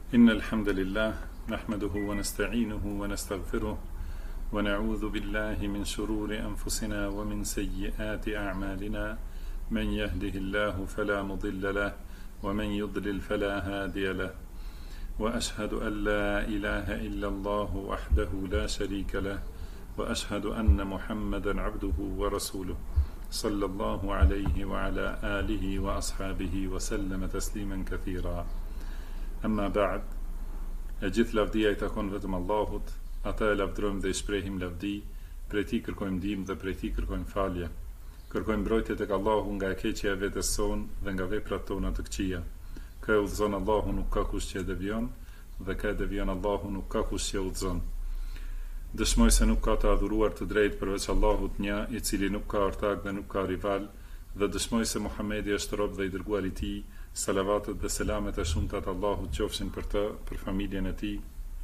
إن الحمد لله نحمده ونستعينه ونستغفره ونعوذ بالله من شرور أنفسنا ومن سيئات أعمالنا من يهده الله فلا مضل له ومن يضلل فلا هادي له وأشهد أن لا إله إلا الله وحده لا شريك له وأشهد أن محمدا عبده ورسوله صلى الله عليه وعلى آله وأصحابه وسلم تسليما كثيرا. Amma ba'd, e gjithë lavdia I takon vetëm Allahut, ata e lavdrojmë dhe I shprehim lavdi, prej Tij kërkojmë ndihmë dhe prej Tij kërkojmë falje. Kërkojmë mbrojtje tek Allahu nga e keqja e vetes sonë dhe nga veprat tona të këqija. Kë e udhëzon Allahu nuk ka kush që e devion, dhe kë e devion Allahu nuk ka kush që e udhëzon. Dëshmoj se nuk ka të adhuruar të drejtë përveç Allahut një, I cili nuk ka ortak dhe nuk ka rival, dhe dëshmoj se Muhamedi është rob dhe I dërguar I Tij. Salavatet dhe selamet e shumtat Allahut qofshin për të, për familjen e tij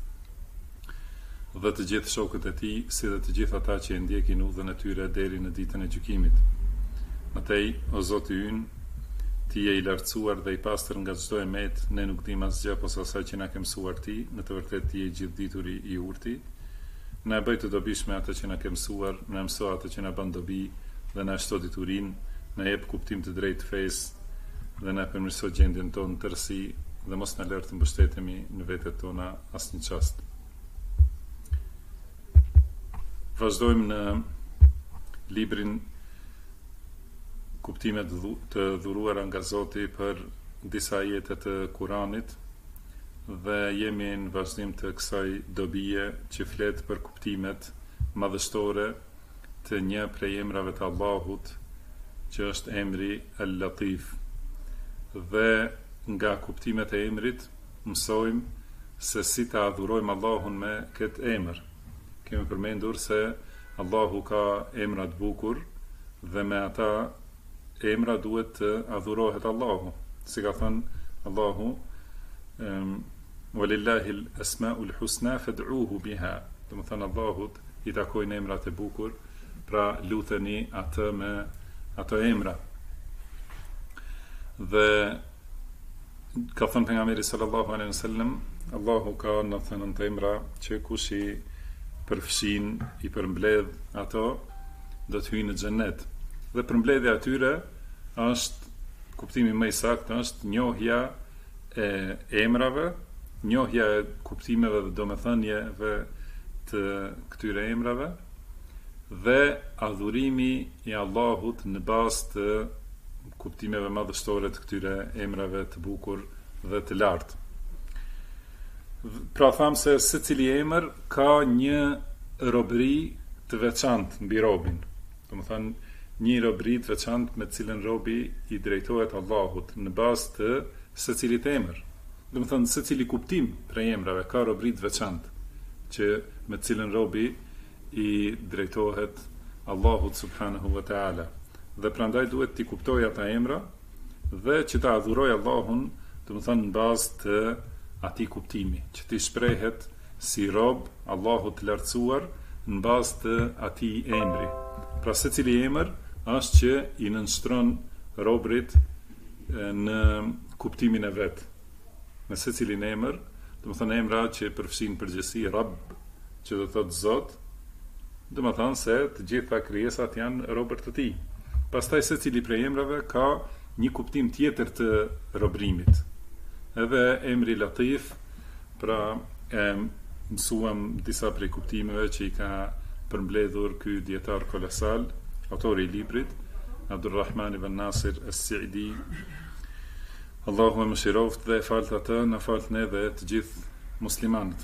dhe të gjithë shokët e tij, si dhe të gjithë ata që e ndjekin udhën e tyre deri në ditën e gjykimit. Matej, o Zoti ynë, Ti je I lartësuar dhe I pastër nga çdo emet, ne nuk dim asgjë posa asaj që na ke mësuar Ti, në të vërtetë Ti je gjithdituri I urti. Na e bëj të dobishme atë që na ke mësuar, na mëso atë që na bën dobi dhe na shto diturinë, na jep kuptim të drejtë fesë dhe na përmirëso gjendjen tonë tërësi dhe mos na lër të mbështetemi në vetet tona asnjë çast. Vazhdojmë në librin Kuptimet të dhuruara nga Zoti për disa ajete të Kuranit dhe jemi në vazhdim të kësaj dobije që flet për kuptimet madhështore të një prej emrave të Allahut, që është emri Al-Latif. Dhe nga kuptimet e emrit mësojmë se si ta adhurojmë Allahun me këtë emër. Kemi përmendur se Allahu ka emra të bukur dhe me ata emra duhet të adhurohet Allahu. Si ka thënë Allahu, Walillahi al-asma'ul husna fad'uhu biha. Do të thënë Allahut I takojnë emrat e bukur, pra luteni atë me ato emra. Dhe ka thënë pejgamberi sallallahu alaihi wasallam, Allahu ka 99 emra që kush I përfshin, I përmbledh ato, do të hyjë në xhenet. Dhe përmbledhja e tyre është, kuptimi më I saktë është njohja e emrave, njohja e kuptimeve dhe domethënieve të këtyre emrave dhe adhurimi I Allahut në bazë të kuptimeve madhështore të këtyre emrave të bukur dhe të lartë. Pra thamë se secili emër ka një robëri të veçantë mbi robin. Domethënë një robëri të veçantë me të cilën robi I drejtohet Allahut në bazë të secilit emër. Domethënë secili kuptim prej emrave ka robëri të veçantë që me të cilën robi I drejtohet Allahut subhanahu wa taala. Dhe prandaj duhet t'i kuptoj ata emra dhe që ta adhuroj Allahun, domethënë në bazë të atij kuptimi, që t'i shprehet si rob Allahut të lartësuar në bazë të atij emri. Pra secili emër është që I nënshtron robrit në kuptimin e vet. Me secilin emër, domethënë emra që përfshin përgjithësi Rabb, që do thotë Zot, domethënë se të gjitha krijesat janë robër të Tij. Pastaj secili prej emrave ka një kuptim tjetër të robërimit. Edhe emri Latif, pra mësuam disa prej kuptimeve që I ka përmbledhur ky dietar kolosal, autori I librit, Abdulrahman ibn Nasir as-Sa'di. Allahu e mëshiroft dhe e falt atë, na falt ne dhe të gjithë muslimanët.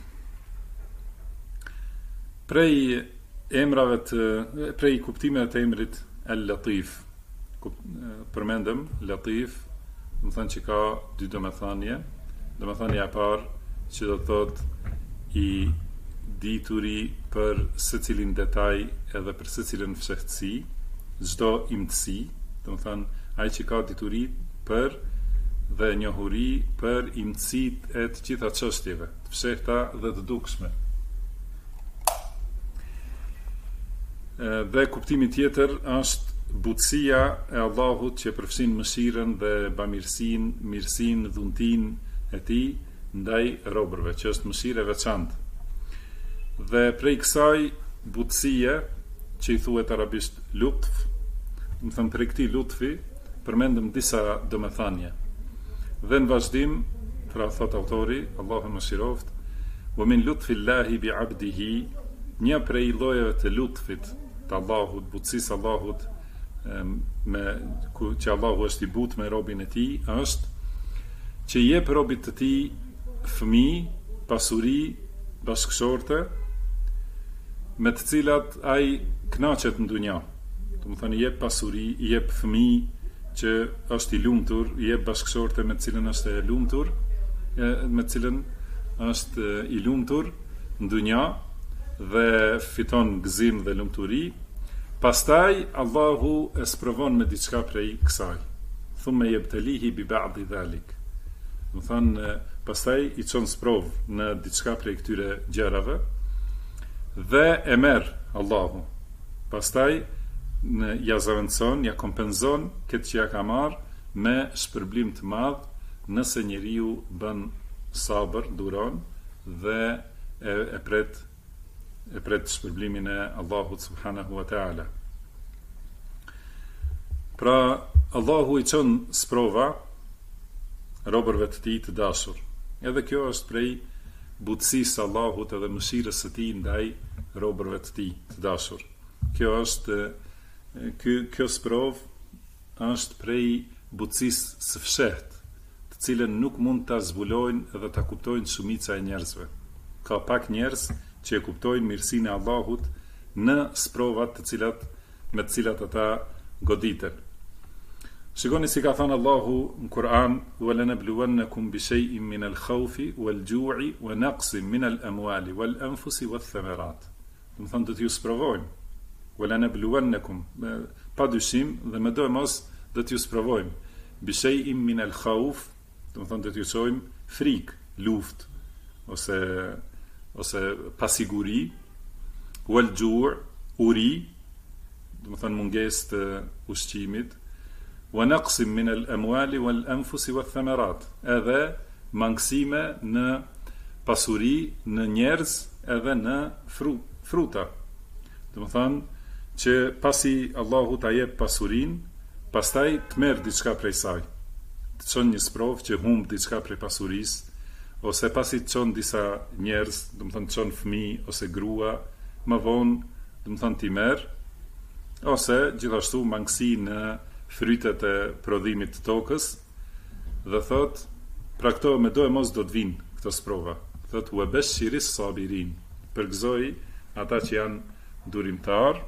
Prej emrave prej kuptimeve të emrit Al-Latif, përmendëm Latif, do të thënë që ka dy domethënie. Domethënia e parë që do të thotë I dituri për secilin detaj edhe për secilën fshehtësi, çdo imtësi, do të thënë ai që ka dituri për dhe njohuri për imtësitë e të gjitha çështjeve, të fshehta dhe të dukshme. Dhe kuptimi tjetër është butësia e Allahut që përfshin mëshirën dhe bamirësinë, mirësinë, dhuntinë e Tij ndaj robërve, që është mëshirë e veçantë. Dhe prej kësaj butësie, që i thuhet arabisht lutf, më thënë prej këtij lutfi, përmendëm disa domethënie. Dhe në vazhdim, pra thot autori, Allahu mëshiroft, wa min lutfillahi bi abdihi, një prej llojeve të lutfit të Allahut, butësisë Allahut, që Allahu është i butë me robin e tij, është që jep robit të tij fëmijë, pasuri, bashkëshorte, me të cilat ai kënaqet në dunja. Do të thonë i jep pasuri, i jep fëmijë që është i lumtur, i jep bashkëshorte me të cilën është e lumtur, me të cilën është i lumtur në dunja dhe fiton gëzim dhe lumturi. Pastaj Allahu e sprovon me diçka prej kësaj. Thumme yebtalihi bi ba'di dhalik. Do thonë pastaj i çon sprov në diçka prej këtyre gjërave dhe e merr Allahu. Pastaj ja zaventson, ja kompenzon këtë që ja ka marr me shpërblim të madh nëse njeriu bën sabër, duron dhe e pret shpërblimin e Allahut subhanahu wa ta'ala. Pra Allahu i çon sprova robërve të tij të dashur. Edhe kjo është prej butësisë së Allahut edhe mëshirës së tij ndaj robërve të tij të dashur. Kjo sprov është prej butësisë së fshehtë, të cilën nuk mund ta zbulojnë edhe ta kuptojnë shumica e njerëzve. Ka pak njerëz që e kuptojnë mirësinë e Allahut në sprovat me të cilat ata goditen. Shikoni si ka thënë Allahu në Kur'an: "Walanabluwannakum bi shay'in min al-khawfi wal-ju'i wa naqsin min al-amwali wal-anfusi wath-thamarat." Do të thonë do t'ju sprovojmë. "Walanabluwannakum", pa dyshim dhe më do mos do t'ju sprovojmë. Bi shay'in min al-khawf, do të thonë do t'ju çojmë frikë, luftë ose pasiguri, wal-ju', uri, do të thonë mungesë të ushqimit, wa naqsim min al-amwali wal-anfusi wath-thamarat, edhe mangësime në pasuri, në njerëz, edhe në fruta. Do të thonë që pasi Allahu ta jep pasurinë, pastaj të merr diçka prej saj. Të çon një sprov që humb diçka prej pasurisë, ose pasi të çon disa njerëz, do të thonë të çon fëmijë ose grua, më vonë, do të thonë ti merr, ose gjithashtu mangësi në frytet e prodhimit të tokës, dhe thot, pra këto me do e mos do të vinë këto sprova. Thot, u e beshiris sabirin, përgëzoj ata që janë durimtar,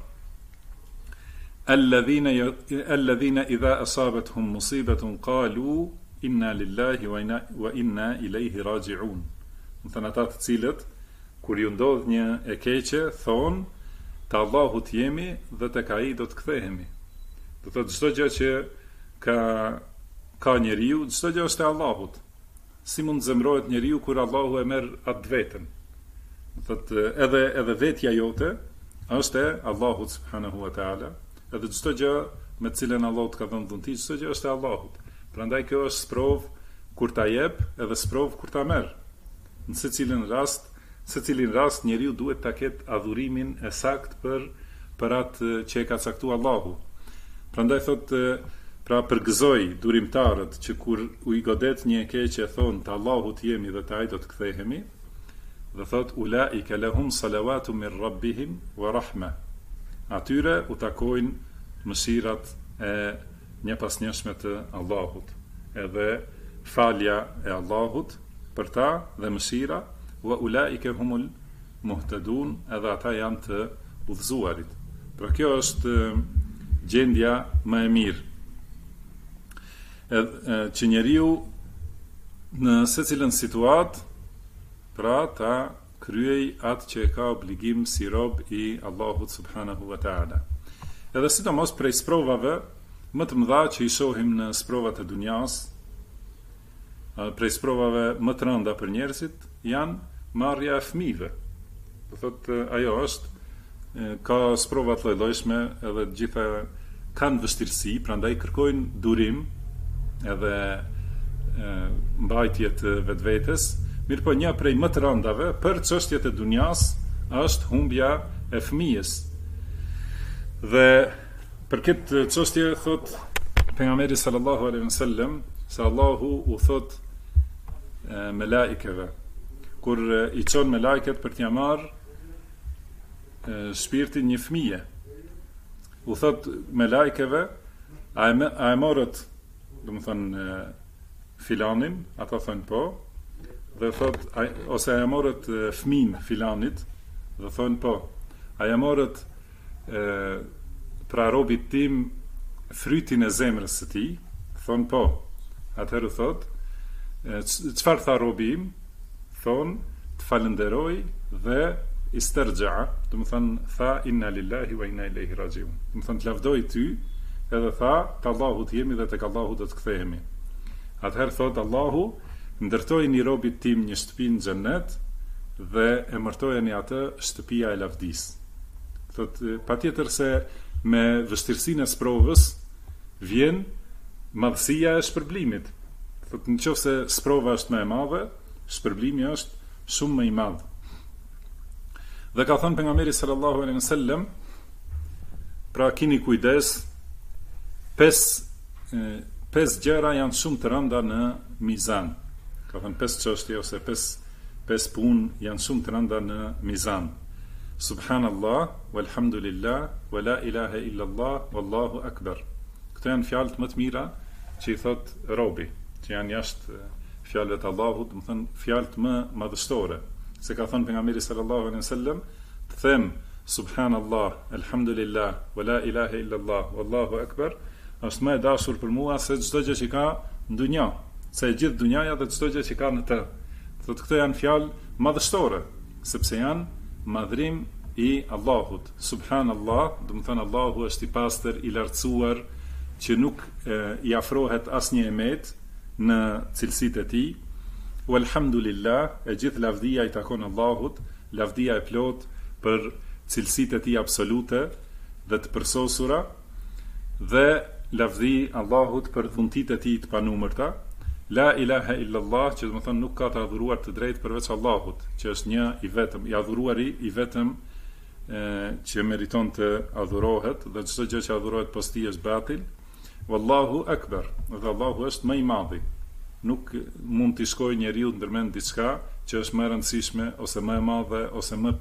alladhina idha asabethum musibetun qalu inna lillahi wa inna ilaihi raji'un. Më thënë ata të cilët, kur ju ndodh një e keqe, thonë, të Allahut jemi dhe të ka i do të kthehemi. Do të thotë çdo gjë që ka njeriu, çdo gjë është e Allahut. Si mund zemrohet njeriu kur Allahu e merr atë vetën? Do thotë edhe vetja jote është e Allahut subhanahu wa taala, edhe çdo gjë me të cilën Allahu të ka dhënë dhunti, çdo gjë është e Allahut. Prandaj kjo është sprov kur ta jep, edhe sprov kur ta merr. Në secilin rast njeriu duhet ta ketë adhurimin e saktë për atë që e ka caktuar Allahu. Prandaj thotë, pra përgëzoj durimtarët që kur u i godet një e keqe thonë të Allahut jemi dhe të ai do të kthehemi, dhe thotë ulaika lahum salawatu min rabbihim wa rahma. Atyre u takojnë mëshirat e njëpasnjëshme të Allahut, edhe falja e Allahut për ta dhe mëshira, wa ulaika humul muhtadun, edhe ata janë të udhëzuarit. Pra kjo është gjendja më e mirë, që njeriu në secilën situatë pra ta kryej atë që ka obligim si rob i Allahut subhanahu wa ta'ala. Edhe sidomos prej sprovave më të mëdha që i shohim në sprovat e dunjas, prej sprovave më të rënda për njerëzit janë marrja e fëmijëve. Do thotë ajo është, ka sprova të lloj-llojshme, edhe të gjitha kanë vështirësi, prandaj kërkojnë durim edhe mbajtje të vetvetes, Mirë po një prej më të rëndave për çështjet e dunjas është humbja e fëmijës. Dhe për këtë çështje thot pejgamberi sallallahu alaihi wasallam se Allahu u thot melaikeve kur i çon melaiket për t'ia marr shpirtin një fëmije. U thot melaikeve a e morët, domethënë filanin, ata thonë po, dhe thot ose a e morët fëmin filanit, dhe thonë po. A e morët pra robit tim frytin e zemrës së tij, thonë po. Atëherë thot, çfarë tha robi im? Thonë, të falenderoj dhe istarja, do të thënë tha inna lillahi wa inna ilaihi rajiun. Do të thënë të lavdoj ty, edhe tha te Allahu të jemi dhe tek Allahu do të kthehemi. Atëherë thot Allahu, ndërtojeni robit tim një shtëpi në xhennet dhe emërtojeni atë shtëpia e lavdis. Thot patjetër se me vështirësinë e sprovës vjen madhësia e shpërblimit. Thot nëse sprova është më e madhe, shpërblimi është shumë më i madh. Dhe ka thënë pejgamberi sallallahu alaihi wasallam, pra keni kujdes, pesë gjëra janë shumë të rënda në mizan. Ka thënë 5 çështje ose 5 punë janë shumë të rënda në mizan. Subhanallah, walhamdulillah, wa la ilaha illallah, wallahu akbar. Këto janë fjalët më të mira që i thot robi, që janë jashtë fjalëve të Allahut, do të thënë fjalët më madhështore. Se ka thënë pejgamberi sallallahu alaihi wasallam, të them subhanallah, alhamdulillah, wa la ilaha illallah, wallahu akbar, është më e dashur për mua se çdo gjë që ka në dunja, se e gjithë dunjaja dhe çdo gjë që ka në të. Thotë këto janë fjalë madhështore, sepse janë madhrim i Allahut. Subhanallah, do të thënë Allahu është i pastër, i lartësuar, që nuk i afrohet asnjë emet në cilësitë e tij. Walhamdulillah, e gjithë lavdia i takon Allahut, lavdia e plot për cilësitë e tij absolute dhe të përsosura, dhe lavdi Allahut për dhuntitë e tij të panumërta. La ilaha illallah, që do të thonë nuk ka të adhuruar të drejtë përveç Allahut, që është një i vetëm, i adhuruari i vetëm që meriton të adhurohet, dhe çdo gjë që adhurohet pas tij është batil. Wallahu akbar, dhe Allahu është më i madhi. Nuk mund të shkojë njeriu ndërmend diçka që është më e rëndësishme ose më e madhe ose më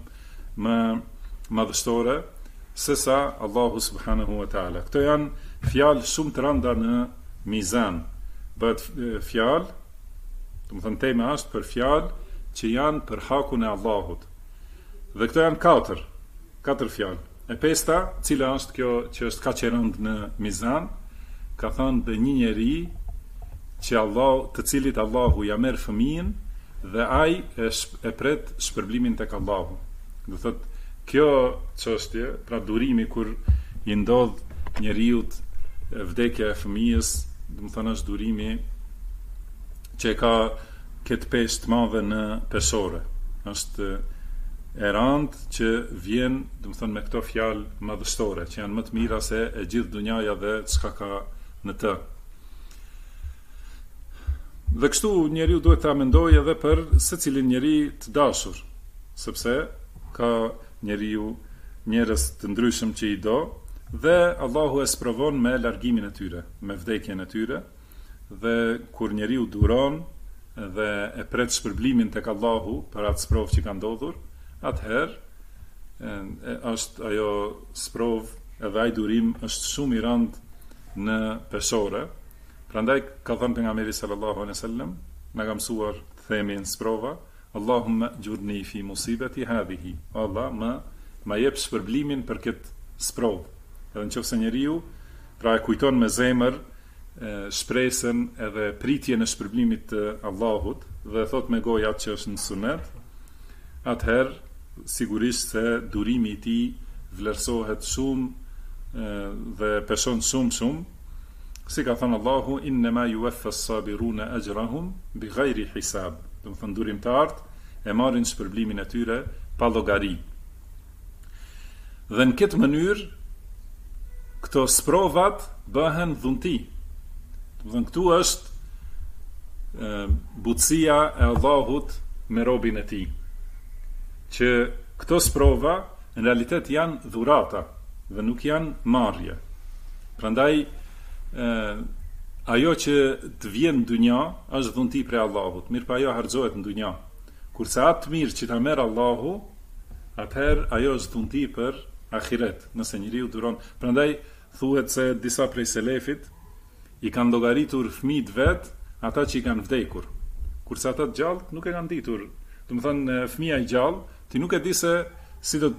madhështore se sa Allahu subhanahu wa taala. Këto janë fjalë shumë të rënda në mizan. Bëhet fjalë, do të thënë tema është për fjalë që janë për hakun e Allahut. Dhe këto janë katër fjalë. E pesta, cila është kjo që është kaq e rëndë në mizan, ka thënë dhe një njeri që të cilit Allahu ja merr fëmijën dhe ai e pret shpërblimin tek Allahu. Do thotë kjo çështje, pra durimi kur i ndodh njeriu vdekja e fëmijës, do të thënë është durimi që ka këtë pesë të madhe në peshore. Është e rëndë që vjen, do të thënë me këto fjalë madhështore, që janë më të mira se e gjithë dunjaja dhe çka ka në të. Dhe kështu njeriu duhet ta mendojë edhe për secilin njeri të dashur, sepse ka njerëz të ndryshëm që i do, dhe Allahu e sprovon me largimin e tyre, me vdekjen e tyre, dhe kur njeriu duron dhe e pret shpërblimin tek Allahu për atë sprovë që ka ndodhur, atëherë është ajo sprovë edhe ai durim është shumë i rëndë në peshore. Prandaj ka thënë pejgamberi sallallahu alaihi wasallam, na ka mësuar të themi në sprova, Allahumma gjurni fi musibati hadhihi. Allah ma jep shpërblimin për këtë sprovë. Edhe nëse njeriu pra e kujton me zemër shpresën edhe pritjen e shpërblimit të Allahut dhe thot me gojë atë që është në sunet, atëherë sigurisht se durimi i tij vlerësohet shumë dhe peshon shumë. Si ka thënë Allahu, innema yuwaffa as-sabiruna ajrahum bighayri hisab. Do të thënë durimtarët e marrin shpërblimin e tyre pa llogari. Dhe në këtë mënyrë këto sprovat bëhen dhunti. Do të thënë këtu është butësia e Allahut me robin e tij. Që këto sprova në realitet janë dhurata dhe nuk janë marrje. Prandaj ajo që të vjen në dunja është dhunti prej Allahut, mirë pa ajo harxohet në dunja. Kurse atë mirë që ta merr Allahu, atëherë ajo është dhunti për ahiret, nëse njeriu duron. Prandaj thuhet se disa prej selefit i kanë llogaritur fëmijët vet ata që i kanë vdekur. Kurse ata të gjallë nuk e kanë ditur. Do të thonë fëmia i gjallë, ti nuk e di se si do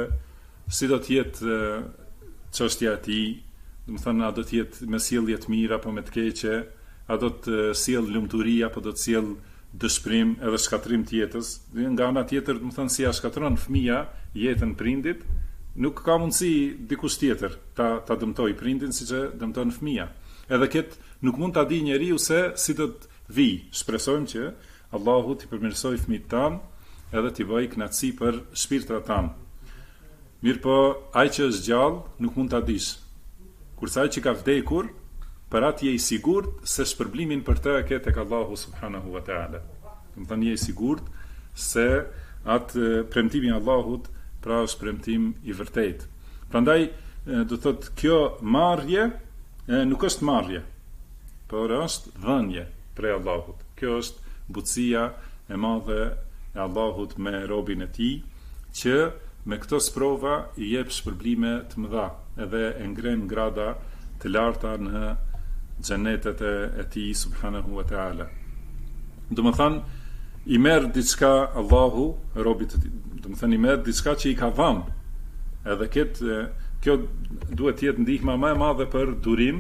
të jetë çështja e tij. Do të thonë, a do të jetë me sjellje të mira apo me të keqe, a do të sjell lumturi apo do të sjell dëshpërim edhe shkatrim të jetës. Nga ana tjetër, do të thonë, si ja shkatron fëmia jetën prindit, nuk ka mundësi dikush tjetër ta dëmtoj prindin siç e dëmton fëmia. Edhe këtë nuk mund ta di njeriu se si do të vi. Shpresojmë që Allahu t'i përmirësoj fëmijët tanë edhe t'i bëj kënaqësi për shpirtrat tanë. Mirë po, ai që është gjallë nuk mund ta dish. Kurse ai që ka vdekur, për atë je i sigurt se shpërblimin për të e ke tek Allahu subhanahu wa taala. Do të thonë je i sigurt se atë premtimi i Allahut pra është premtim i vërtetë. Prandaj do thotë kjo marrje nuk është marrje, por është dhënje prej Allahut. Kjo është butësia e madhe e Allahut me robin e tij, që me këto sprova i jep shpërblime të mëdha edhe e ngren grada të larta në xhenetet e tij subhanahu wa taala. Do të thonë i merr diçka Allahu robit të tij. Do të thonë i merr diçka që i ka dhënë. Edhe kjo duhet të jetë ndihma më e madhe për durim,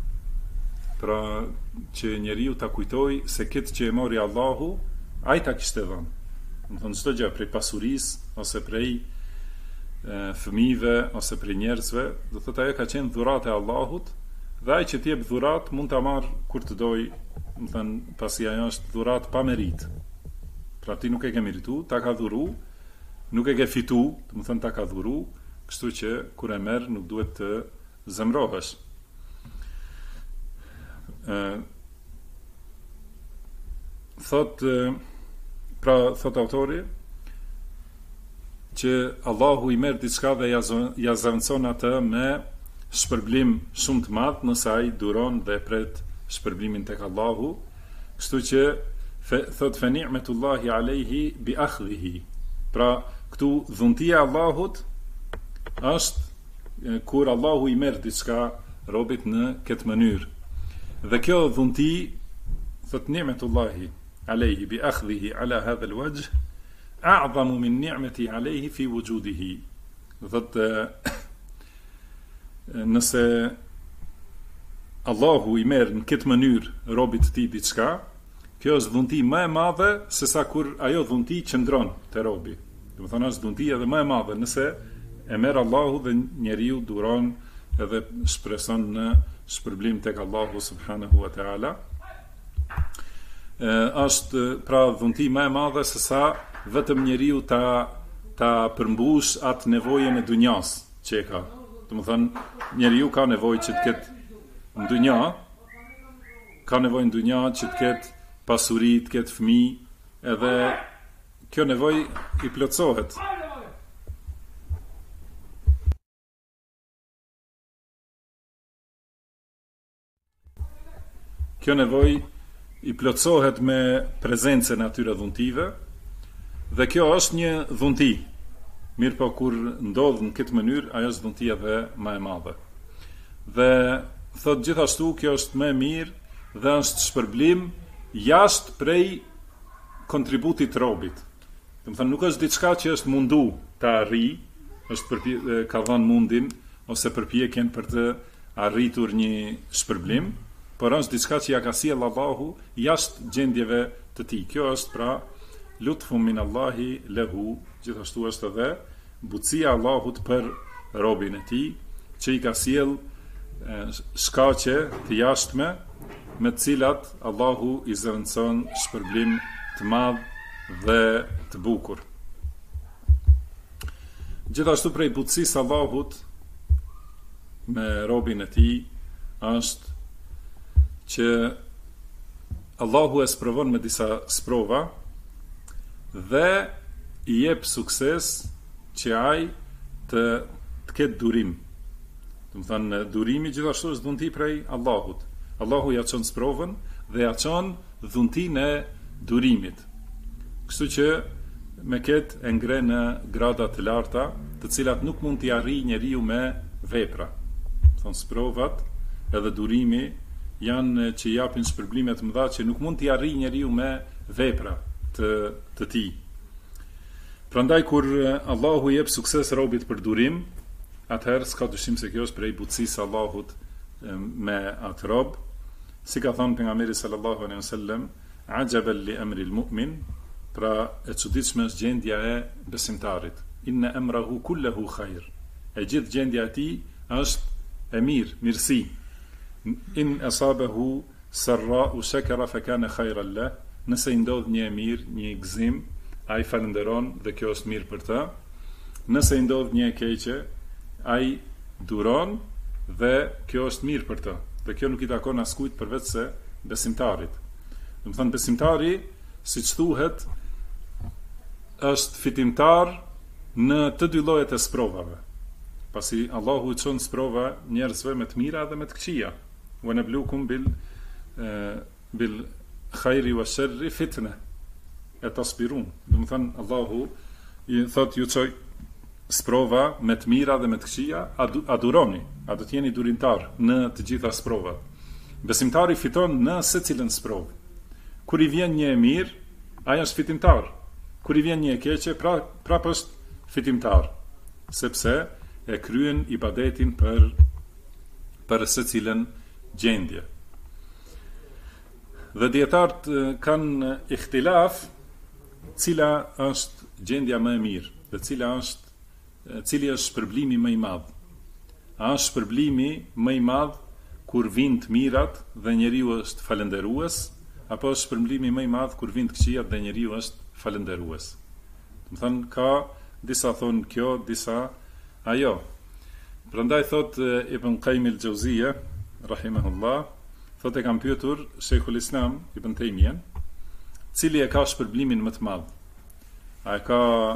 pra që njeriu ta kujtoj se këtë që e mori Allahu, ai ta kishte dhënë. Do të thonë çdo gjë prej pasurisë ose prej fëmijëve ose prej njerëzve, do thotë ajo ka qenë dhuratë e Allahut, dhe ai që të jep dhuratë mund ta marr kur të doj, do të thënë pasi ajo është dhuratë pa merit. Pra ti nuk e ke merituar, ta ka dhuru, nuk e ke fitu, do të thënë ta ka dhuru, kështu që kur e merr nuk duhet të zemrohesh. Thot autori që Allahu i merr diçka dhe ja zaventson atë me shpërblim shumë të madh nëse ai duron dhe pret shpërblimin tek Allahu, kështu që thot fa ni'matullahi alayhi bi akhdhihi. Pra këtu dhuntia e Allahut është kur Allahu i merr diçka robit në këtë mënyrë. Dhe kjo dhunti thot ni'matullahi alayhi bi akhdhihi ala hadha alwajh a'zamu min ni'mati alayhi fi wujudihi. Thot nëse Allahu i merr në këtë mënyrë robit të tij diçka, kjo është dhunti më e madhe se sa kur ajo dhunti qëndron te robi. Do të thonë është dhunti edhe më e madhe nëse e merr Allahu dhe njeriu duron edhe shpreson në shpërblim tek Allahu subhanahu wa taala. Është pra dhunti më e madhe se sa vetëm njeriu ta përmbush atë nevojën e dunjas që e ka. Do të thonë njeriu ka nevojë që të ketë në dunja, ka nevojë në dunja që të ketë pasuri, të ketë fëmijë, edhe kjo nevojë i plotësohet. Kjo nevojë i plotësohet me prezencën e atyre dhuntive, dhe kjo është një dhunti. Mirë po kur ndodh në këtë mënyrë, ajo është dhuntia dhe më e madhe. Dhe thot gjithashtu kjo është më e mirë dhe është shpërblim jashtë prej kontributit të robit. Do të thënë nuk është diçka që është mundu ta arrijë, ka dhënë mundin ose përpjekjen për të arritur një shpërblim, por është diçka që ja ka sjell Allahu jashtë gjendjeve të tij. Kjo është pra lutfun min Allahi lehu, gjithashtu është edhe butësia Allahut për robin e tij, që i ka sjell shkaqe të jashtme me të cilat Allahu i zëvendëson shpërblim të madh dhe të bukur. Gjithashtu prej butësisë Allahut me robin e tij është që Allahu e sprovon me disa sprova dhe i jep sukses që ai të ketë durim. Do të thënë durimi gjithashtu është dhunti prej Allahut. Allahu ja çon sprovën dhe ja çon dhuntinë e durimit. Kështu që me këtë e ngre në grada të larta, të cilat nuk mund t'i arrijë njeriu me vepra. Thon sprovat edhe durimi janë që japin shpërblime të mëdha që nuk mund t'i arrijë njeriu me vepra të tij. Prandaj kur Allahu jep sukses robit për durim, atëherë s'ka dyshim se kjo është prej butësisë Allahut me atë rob, si ka thënë pejgamberi sallallahu alaihi wasallam, ajaban li amri al-mu'min, pra e çuditshme është gjendja e besimtarit. Inna amrahu kulluhu khair. E gjithë gjendja e tij është e mirë, mirësi. In asabahu sarra'u shakara fa kana khayran lah. Nëse i ndodh një e mirë, një gëzim, ai falenderon dhe kjo është mirë për të. Nëse i ndodh një e keqe, ai duron dhe kjo është mirë për të. Dhe kjo nuk i takon askujt përveç se besimtarit. Do të thënë besimtari, siç thuhet, është fitimtar në të dy llojet e sprovave. Pasi Allahu i çon sprova njerëzve me të mira dhe me të këqija. Wa nablukum bil khairi wa sharri fitna e tasbirun. Do të thënë Allahu i thot ju çoj sprova me të mira dhe me të këqija, a duroni, a do të jeni durimtar në të gjitha sprovat. Besimtari fiton në secilën sprovë. Kur i vjen një e mirë, ai është fitimtar. Kur i vjen një e keqe, prap është fitimtar, sepse e kryen ibadetin për secilën gjendje. Dhe dietarët kanë ihtilaf cila është gjendja më e mirë dhe cili është shpërblimi më i madh. A është shpërblimi më i madh kur vijnë të mirat dhe njeriu është falënderues, apo është shpërblimi më i madh kur vijnë të këqijat dhe njeriu është falënderues? Do të thënë ka disa thonë kjo, disa ajo. Prandaj thot Ibn Qayyim al-Jauziyja rahimahullah, thot e kam pyetur Sheikhul Islam Ibn Taymiyyah, cili e ka shpërblimin më të madh? A e ka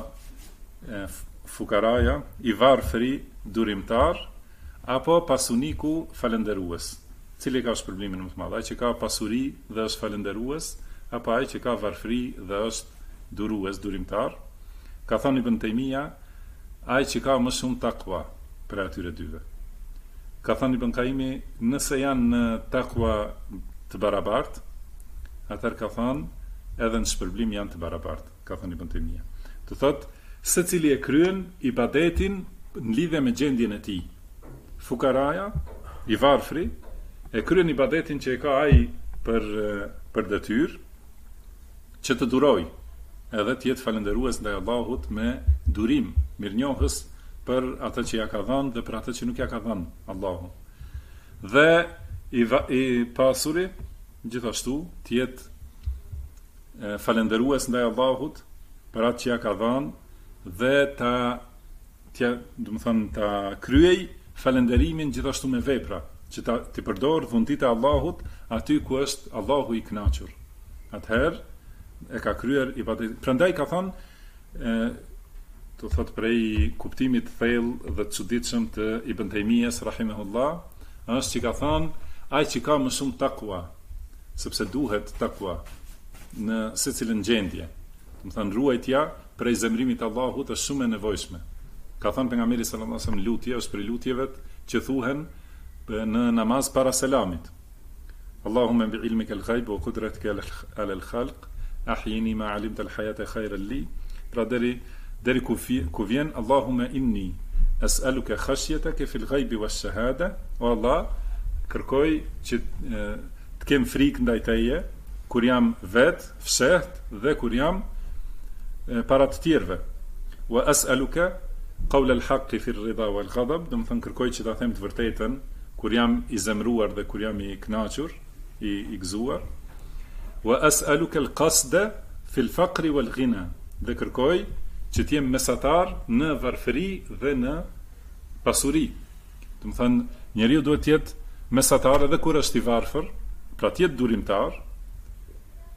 fukaraja, i varfëri, durimtar, apo pasuniku falënderues? Cili ka shpërblimin më të madh? Ai që ka pasuri dhe është falënderues, apo ai që ka varfëri dhe është durues, durimtar? Ka thënë Ibn Taymiyyah, ai që ka më shumë takwa për atyre dyve. Ka thënë Ibn Qayyimi, nëse janë në takwa të barabartë, atëherë ka thënë edhe në shpërblim janë të barabartë, ka thënë Ibn Taymiyyah. Të thotë, secili e kryen ibadetin në lidhje me gjendjen e tij. Fukaraja, i varfri, e kryen ibadetin që e ka ai për detyrë, që të duroj, edhe të jetë falënderues ndaj Allahut me durim, mirënjohës për atë që ja ka dhënë dhe për atë që nuk ja ka dhënë Allahu. Dhe i pasuri gjithashtu të jetë falënderues ndaj Allahut për atë që ja ka dhënë dhe ta kryej falënderimin gjithashtu me vepra, që të përdor dhuntitë e Allahut aty ku është Allahu i kënaqur. Atëherë e ka kryer ibadet. Prandaj ka thënë, do thot prej kuptimit thellë dhe të çuditshëm të Ibn Taymiyes rahimahullah, është që ka thënë ai që ka më shumë takwa, sepse duhet takwa në secilën gjendje. Do të thënë ruajtja prej zemrimit të Allahut është shumë e nevojshme. Ka thënë pejgamberi sallallahu alajhi wasallam, lutja është prej lutjeve që thuhen në namaz para selamit. Allahumma bi ilmika al-ghaib wa qudratika ala al-khalq ahyini ma alimta al-hayata khayran li. Pra deri ku vjen Allahumma inni as'aluka khashyataka fi al-ghaibi wash-shahada. O Allah, kërkoj që të kem frikë ndaj teje kur jam vet, fsheht dhe kur jam para të tjerëve. Wa as'aluka qawl al-haqq fi ar-ridha wal-ghadab. Do të thënë kërkoj që ta them të vërtetën kur jam i zemruar dhe kur jam i kënaqur, i gëzuar. Wa as'aluka al-qasda fi al-faqr wal-ghina. Dhe kërkoj që të jem mesatar në varfëri dhe në pasuri. Do të thënë njeriu duhet të jetë mesatar edhe kur është i varfër, pra të jetë durimtar,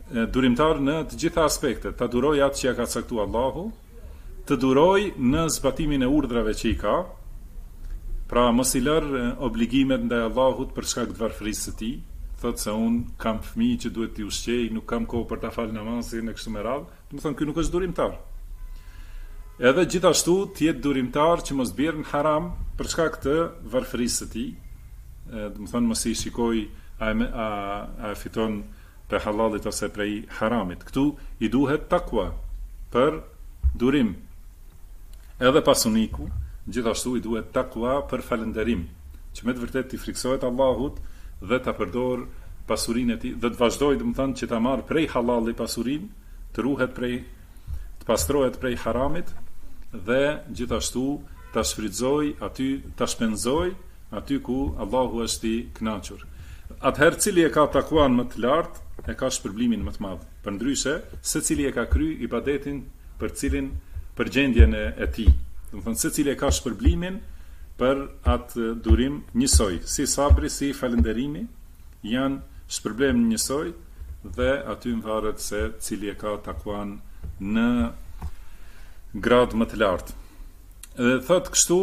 durimtar në të gjitha aspektet, ta duroj atë që ja ka caktuar Allahu, të duroj në zbatimin e urdhrave që i ka, pra mos i lër obligimet ndaj Allahut për shkak të varfërisë së tij, thotë se un kam fëmijë që duhet t'i ushqej, nuk kam kohë për ta fal namazin e kështu me radhë, do të thonë ky nuk është durimtar. Edhe gjithashtu të jetë durimtar që mos bjerë në haram për shkak të varfërisë së tij, do të thonë mos i shikoj a fiton për halalit ose prej haramit. Këtu i duhet takwa për durim. Edhe pasuniku, gjithashtu i duhet takwa për falënderim, që me të vërtet t'i friksohet Allahut dhe ta përdor pasurinë e tij, dhe të vazhdojë, domethënë, që ta marr prej halallit pasurinë, të ruhet prej, të pastrohet prej haramit dhe gjithashtu ta shfrytëzoj aty, ta shpenzoj aty ku Allahu është i kënaqur. Atëherë cili e ka takuan më të lartë, e ka shpërblimin më të madh. Përndryshe, secili e ka kry ibadetin për gjendjen e tij. Domethënë secili e ka shpërblimin për atë durim njësoj, si sabri, si falënderimi janë shpërblim njësoj dhe aty varet se cili e ka takuan në grad më të lartë. Dhe thot kështu,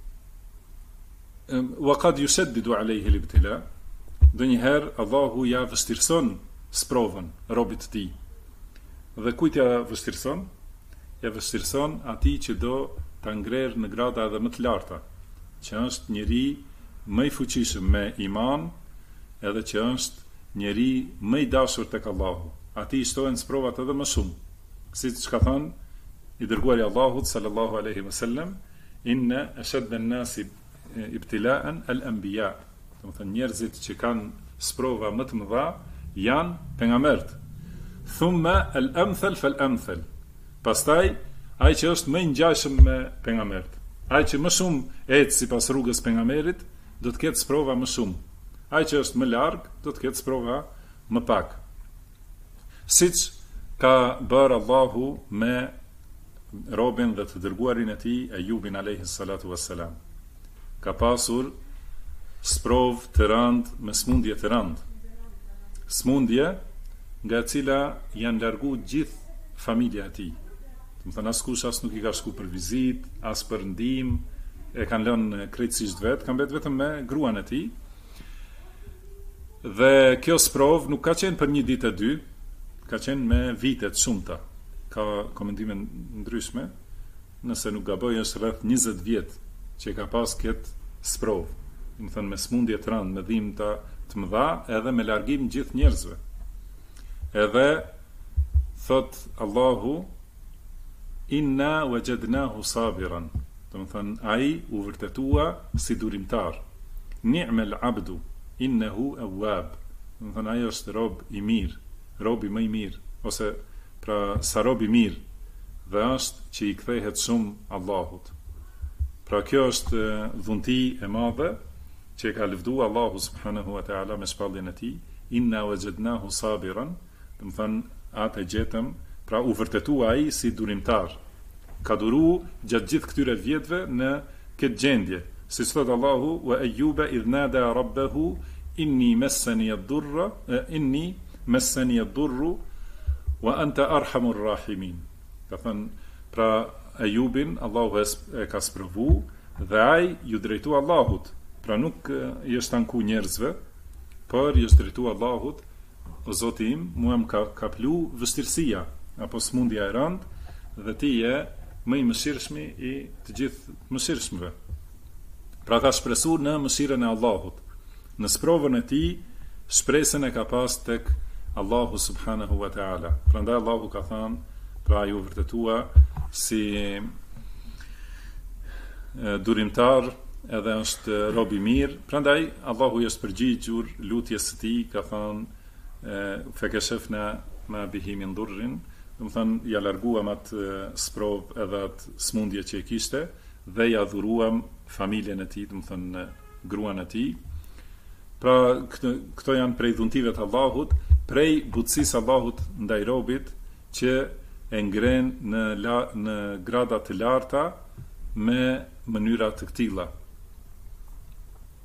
wa qad yusaddidu alayhi al-ibtila, ndonjëherë Allahu ja vështirëson sprovën robit të tij. Dhe kujt ja vështirëson? Ja vështirëson atij që do ta ngrer në grada edhe më të larta, që është njeri më i fuqishëm me iman, edhe që është njeri më i dashur tek Allahu. Atij shtohen sprovat edhe më shumë. Siç ka thënë i dërguari i Allahut sallallahu alaihi wasallam, inna ashadda an-nasi ibtila'an al-anbiya. Do të thonë njerëzit që kanë sprova më të mëdha janë pejgamberët. Thumma al-amthal fal-amthal. Pastaj ai që është më i ngjashëm me pejgamberët, ai që më shumë ecë sipas rrugës pejgamberit, do të ketë sprova më shumë. Ai që është më larg, do të ketë sprova më pak. Siç ka bërë Allahu me robin dhe të dërguarin e tij Ejubin alayhi salatu wassalam. Ka pasur sprov të rëndë me smundje të rëndë. Smundje nga cila janë largu gjithë familja e tij. Do të thënë askush as nuk i ka shku për vizitë, as për ndihmë, e kanë lënë krejtësisht vetë, kanë betë vetëm me gruan e tij. Dhe kjo sprov nuk ka qenë për një ditë e dy, ka qenë me vite të shumta. Ka komentime ndryshme, nëse nuk gaboj është rreth 20 vjet që ka pas këtë sprov. Do të thënë me smundje të rëndë, me dhimbta të mëdha, edhe me largim gjithë njerëzve. Edhe thot Allahu, inna wajadnahu sabiran. Do të thënë ai u vërtetua si durimtar. Ni'mal abdu innahu awwab. Do të thënë ai është rob i mirë, robi më i mirë, ose pra sa rob i mirë, dhe është që i kthehet shumë Allahut. Pra kjo është dhunti e madhe që e ka lëvdu Allahu subhanahu wa ta'ala me shpalljen e tij, inna wajadnahu sabiran, do të thënë atë e gjetëm, pra u vërtetua ai si durimtar. Ka duru gjatë gjithë këtyre vjetëve në këtë gjendje. Siç thot Allahu, wa ayyuba idh nada rabbahu inni massani ad-durru wa anta arhamur rahimin. Ka thënë, pra Ejubin Allahu e ka sprovu dhe ai ju drejtu Allahut. Pra nuk i është anku njerëzve, por i është drejtu Allahut, o Zoti im, mua më ka plu vështirësia apo smundja e rëndë dhe ti je më i mëshirshmi i të gjithë mëshirshmëve. Pra ka shpresur në mëshirën e Allahut. Në sprovën e tij, shpresën e ka pas tek Allahu subhanahu wa ta'ala. Prandaj Allahu ka thënë, pra ju vërtetua si durimtar, edhe është rob i mirë. Prandaj Allahu i është përgjigjur lutjes së tij, ka thënë fekeshefna ma bihi min durrin, do të thënë ja larguam atë sprov edhe atë smundje që e kishte dhe ja dhuruam familjen e tij, do të thënë gruan e tij. Pra këto janë prej dhuntive të Allahut, prej butësisë Allahut ndaj robit që e ngren në grada të larta me mënyra të këtilla.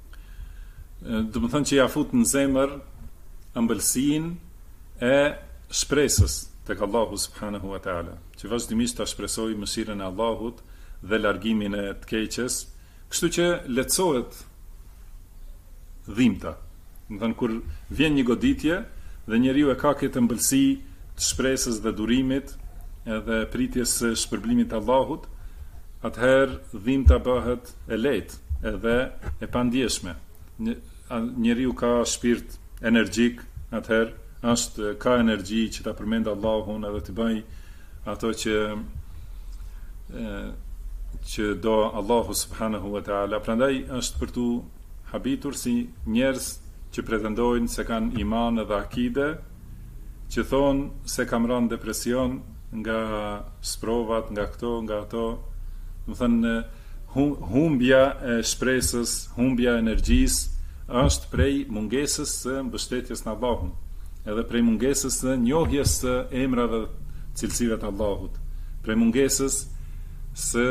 Do të thënë që ja fut në zemër ëmbëlsinë e shpresës tek Allahu subhanahu wa taala, që vazhdimisht ta shpresoj mëshirën e Allahut dhe largimin e të keqes, kështu që lehtësohet dhimbta. Do të thënë kur vjen një goditje dhe njeriu e ka këtë ëmbëlsi të shpresës dhe durimit edhe pritjes së shpërblimit të Allahut, atëherë dhimbta bëhet e lehtë edhe e pandjeshme. Njeriu ka shpirt energjik, atëherë ka energji që ta përmend Allahun edhe të bëj ato që do Allahu subhanahu wa taala. Prandaj është për tu habitur si njerëz që pretendojnë se kanë iman dhe akide, që thonë se kam rënë depresion nga sprovat, nga këto, nga ato. Do thënë humbja e shpresës, humbja e energjisë është prej mungesës së mbështetjes në Allahun, edhe prej mungesës së njohjes së emrave dhe cilësive të Allahut, prej mungesës së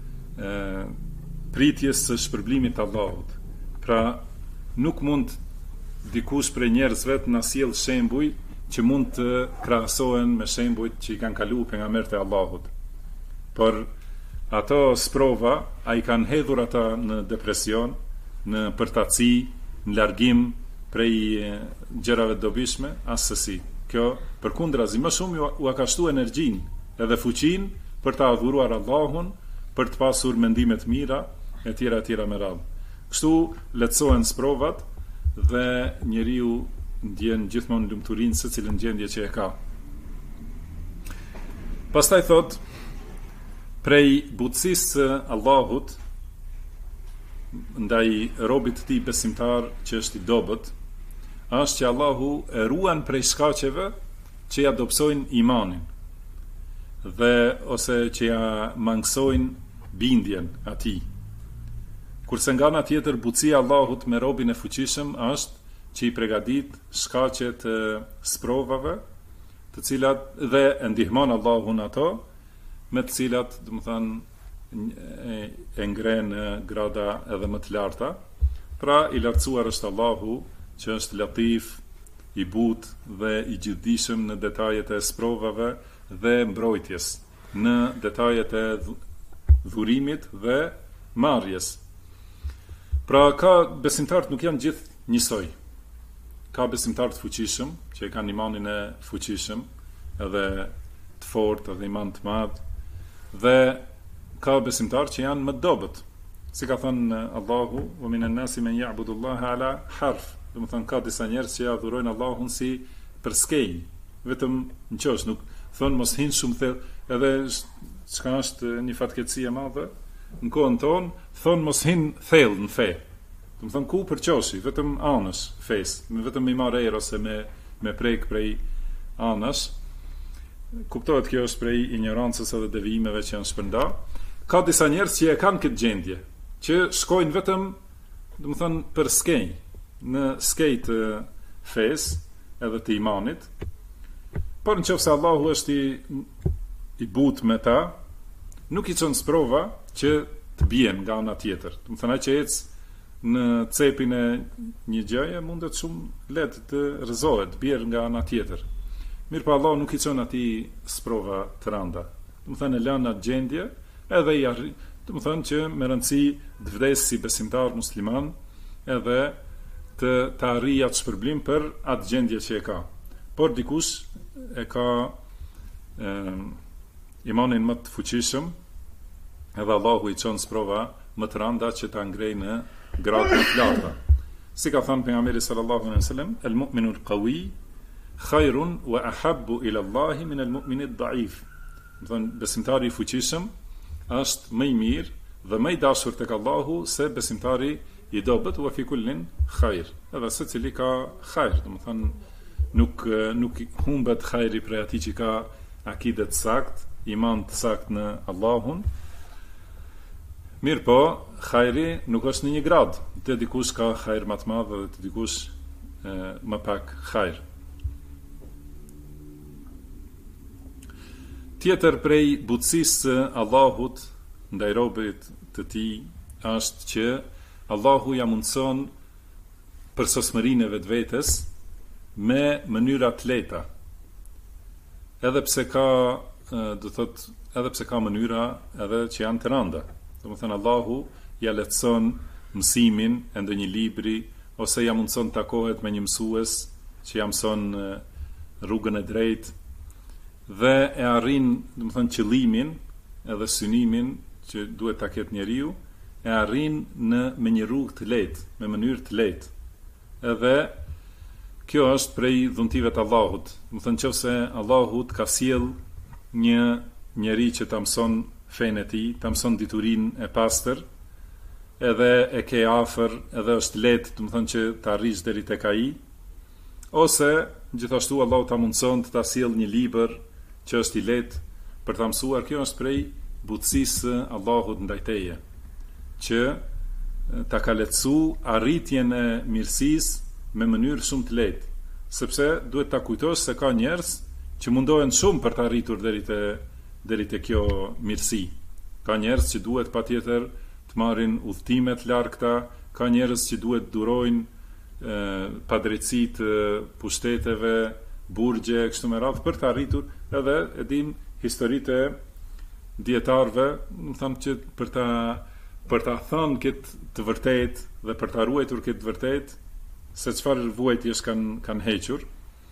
pritjes së shpërblimit të Allahut. Pra nuk mund dikush prej njerëzve të na sjell shembuj që mund të krahasohen me shembujt që i kanë kaluar pejgamberët e Allahut. Por ato sprova ai kanë hedhur ata në depresion, në përtaci, në largim prej gjërave të dobishme, asësi. Kjo përkundrazi më shumë u ka shtuar energjinë edhe fuqinë për ta adhuruar Allahun, për të pasur mendime të mira e tjera me radhë. Kështu lehtësohen sprovat dhe njeriu ndjen gjithmonë lumturinë se cilën gjendje që e ka. Pastaj thot, prej butësisë së Allahut ndaj robit të tij besimtar që është i dobët, është që Allahu e ruan prej shkaqeve që ja dobësojnë imanin dhe ose që ja mangësojnë bindjen atij. Kurse nga ana tjetër butësia e Allahut me robin e fuqishëm është që i përgatit shkaqe të sprovave, të cilat dhe e ndihmon Allahun ato, me të cilat, domethënë, e ngren në grada edhe më të larta. Pra i lartësuar është Allahu, që është latif, i butë dhe i gjithdijshëm në detajet e sprovave dhe mbrojtjes, në detajet e dhurimit dhe marrjes. Pra ka besimtarët nuk janë gjithë njësoj. Ka besimtarë të fuqishëm, që e kanë imanin e fuqishëm, edhe të fortë, edhe iman të madh, dhe ka besimtarë që janë më dobët. Si ka thënë Allahu, "Wa minan nasi men ya'budu Allaha ala harf." Do të thënë ka disa njerëz që adhurojnë Allahun si për skenjë, vetëm në çosh, nuk thonë mos hinë shumë thellë, edhe çka është një fatkeqësi e madhe, në kohën tonë thonë mos hinë thellë në fe. Do të thënë ku për çoshi, vetëm anës fes, vetëm i marr erë ose me prek prej anës. Kuptohet kjo është prej ignorancës edhe devijimeve që janë shpërnda. Ka disa njerëz që e kanë këtë gjendje, që shkojnë vetëm, do të thënë për skenjë, në skejt të fes edhe të imanit. Por nëse Allahu është i butë me ta, nuk i çon sprova që të bien nga ana tjetër. Do të thënë ai që ecë në cepin e një gjëje mundet shumë lehtë të rrezohet, bjerë nga ana tjetër. Mirë pa Allah nuk i çon atij sprova të rënda. Do të thënë e lën atë gjendje edhe i arrit, do të thënë që me rëndësi të vdes si besimtar musliman edhe të arrijë atë shpërblim për atë gjendje që e ka. Por dikush e ka imanin më të fuqishëm, edhe Allahu i çon sprova më të rënda që ta ngrej në gradë më të larta. Si ka thënë pejgamberi sallallahu alaihi wasallam, "El-mu'minu al-qawi khairun wa ahabbu ila Allahi min al-mu'min ad-da'if." Do të thënë besimtari i fuqishëm është më i mirë dhe më i dashur tek Allahu se besimtari i dobët, wa fi kullin khair. Edhe secili ka khair, do të thënë nuk humbet khairi prej atij që ka akide të saktë, iman të saktë në Allahun. Mirë po, khairi nuk është në një grad. Të dikush ka khair më të madh dhe të dikush më pak khair. Tjetër prej butësisë së Allahut ndaj robërit të tij është që Allahu ja mundson përsosmërinë e vetvetes me mënyra të lehta. edhe pse ka do thot edhe pse ka mënyra edhe që janë të rënda. Domethënë Allahu ja lehtëson mësimin e ndonjë libri ose ja mundson të takohet me një mësues që ja mëson rrugën e drejtë dhe e arrin, domethënë qëllimin edhe synimin që duhet ta ketë njeriu, e arrin me një rrugë të lehtë, me mënyrë të lehtë. Edhe kjo është prej dhuntive të Allahut. Domethënë nëse Allahut ka sjell një njeri që ta mëson fenë e tij, ta mëson diturinë e pastër, edhe e ke afër, edhe është lehtë, domethënë që të arrish deri tek ai, ose gjithashtu Allahu ta mundson të ta sjell një libër që është i lehtë për ta mësuar. Kjo është prej butësisë së Allahut ndaj teje, që ta ka lehtësu arritjen e mirësisë me mënyrë shumë të lehtë, sepse duhet ta kujtosh se ka njerëz që mundohen shumë për të arritur deri te kjo mirësi. Ka njerëz që duhet patjetër të marrin udhëtime të largëta, ka njerëz që duhet durojnë padrejtësi të pushteteve, burgje, kështu me radhë për të arritur, edhe e dim historitë e dietarëve, më thamë që për ta thënë këtë të vërtetë dhe për ta ruajtur këtë të vërtetë, se çfarë vuajtjesh kanë hequr,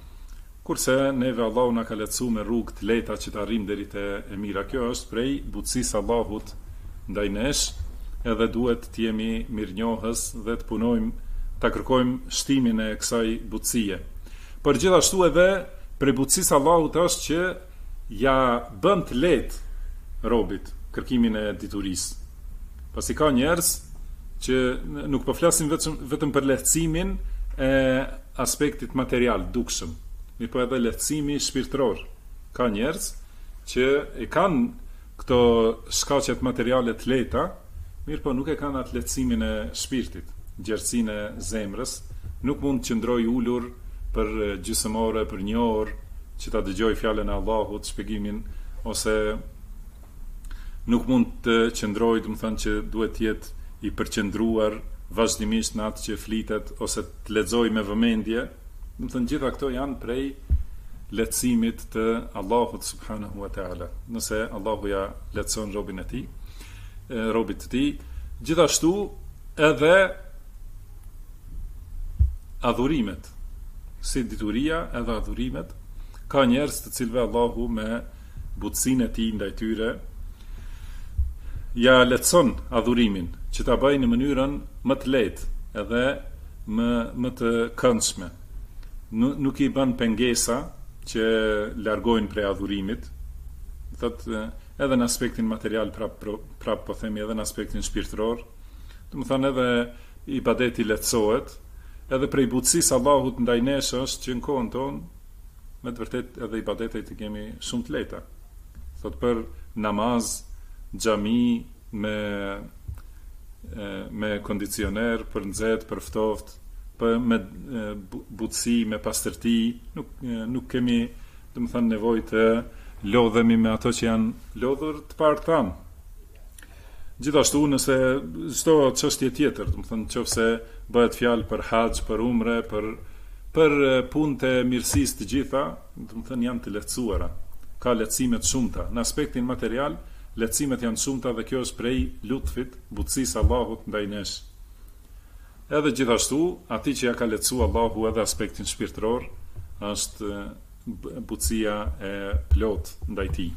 kurse neve Allahu na ka lehtësuar me rrugë të lehta që të arrijmë deri te e mira. Kjo është prej butësisë Allahut ndaj nesh, edhe duhet të jemi mirënjohës dhe të punojmë, ta kërkojmë shtimin e kësaj butësie. Por gjithashtu edhe prej butësisë Allahut është që ja bën të lehtë robit kërkimin e diturisë. Pasi ka njerëz që nuk po flasim vetëm për lehtësimin e aspektit material, dukshëm, mirë po edhe lehtësimi shpirtëror. Ka njerëz që e kanë këto shkaqet materiale të lehta, mirë po nuk e kanë atë lehtësimin e shpirtit, gjerësinë e zemrës, nuk mund të qëndrojë ulur për gjysmore, për një orë, që ta dëgjoj fjalën e Allahut, shpjegimin, ose nuk mund të qëndrojë, do të thënë që duhet të jetë i përqendruar vazhdimisht në atë që flitet, ose të lexojë me vëmendje. Do të thënë gjitha këto janë prej lehtësimit të Allahut subhanahu wa taala. Nëse Allahu ja lehtëson robin e tij, robit të tij, gjithashtu edhe adhurimet, si dituria edhe adhurimet, ka njerëz të cilëve Allahu me butësinë e tij ndaj tyre ja lehtëson adhurimin, që ta bëjnë në mënyrën më të lehtë edhe më të këndshme. Nuk i bën pengesa që largojnë prej adhurimit. Thotë edhe në aspektin material, prap po themi, edhe në aspektin shpirtëror. Do të thonë edhe ibadeti lehtësohet, edhe prej butësisë Allahut ndaj nesh është që në kohën tonë me të vërtet edhe ibadetet i kemi shumë të lehta. Thotë për namaz, xhami me kondicioner, për nxehtë, për ftoft, me butësi, me pastërti, nuk kemi, do të thënë, nevojë të lodhemi me ato që janë lodhur të parë tanë. Gjithashtu nëse çdo çështje tjetër, do të thënë nëse bëhet fjalë për haxh, për umre, për punë të mirësisë të gjitha, do të thënë janë të lehtësuara. Ka lehtësime të shumta në aspektin material, lehtësimet janë shumta dhe kjo është prej lutfit, butësisë Allahut ndaj nesh. Edhe gjithashtu, ati që ja ka lehtësuar Allahu edhe aspektin shpirtëror, është butësia e plot ndaj tij.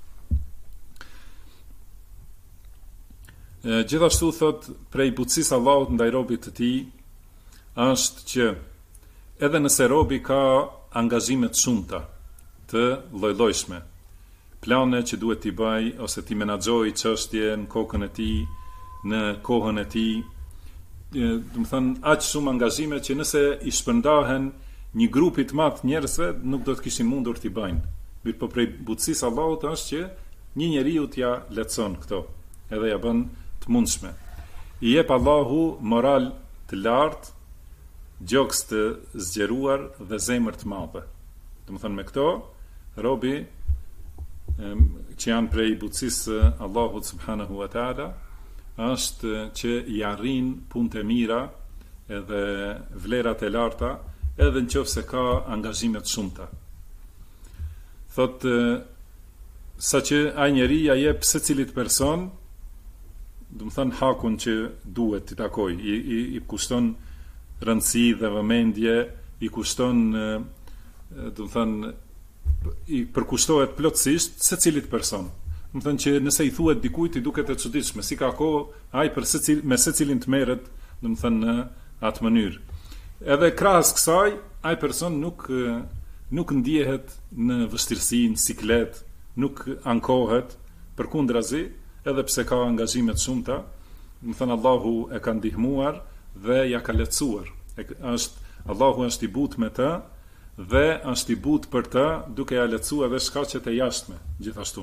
Gjithashtu thot prej butësisë Allahut ndaj robit të tij është që edhe nëse robi ka angazhime të shumta, të lloj-llojshme, plane që duhet t'i bëj ose t'i menaxhoj çështje në kokën e tij, në kohën e tij, do të thënë aq shumë angazhime që nëse i shpërndahen një grupi të madh njerëzve nuk do të kishin mundur t'i bëjnë. Mirë po prej butësisë Allahut është që një njeriu t'ja lehtëson këto, edhe ja bën të mundshme. I jep Allahu moral të lartë, gjoks të zgjeruar dhe zemër të madhe. Do të thënë me këto robi që janë prej butësisë Allahut subhanahu wa taala është që i arrin punët e mira edhe vlerat e larta edhe nëse ka angazhime të shumta. thot sa që ai njeri ja jep secilit person, do të thënë hakun që duhet t'i takoj, i kushton rëndësi dhe vëmendje, i kushton do të thënë i përkushtohet plotësisht secilit person. Do të thënë që nëse i thuhet dikujt i duket e çuditshme, si ka kohë ai me secilin të merret, do të thënë në atë mënyrë. Edhe krahas kësaj, ai person nuk ndihet në vështirësi, në siklet, nuk ankohet, përkundrazi, edhe pse ka angazhime të shumta, do të thënë Allahu e ka ndihmuar dhe ja ka lehtësuar. Allahu është i butë me të dhe është i butë për të, duke ja lehtësuar edhe shkaqet e jashtme, gjithashtu.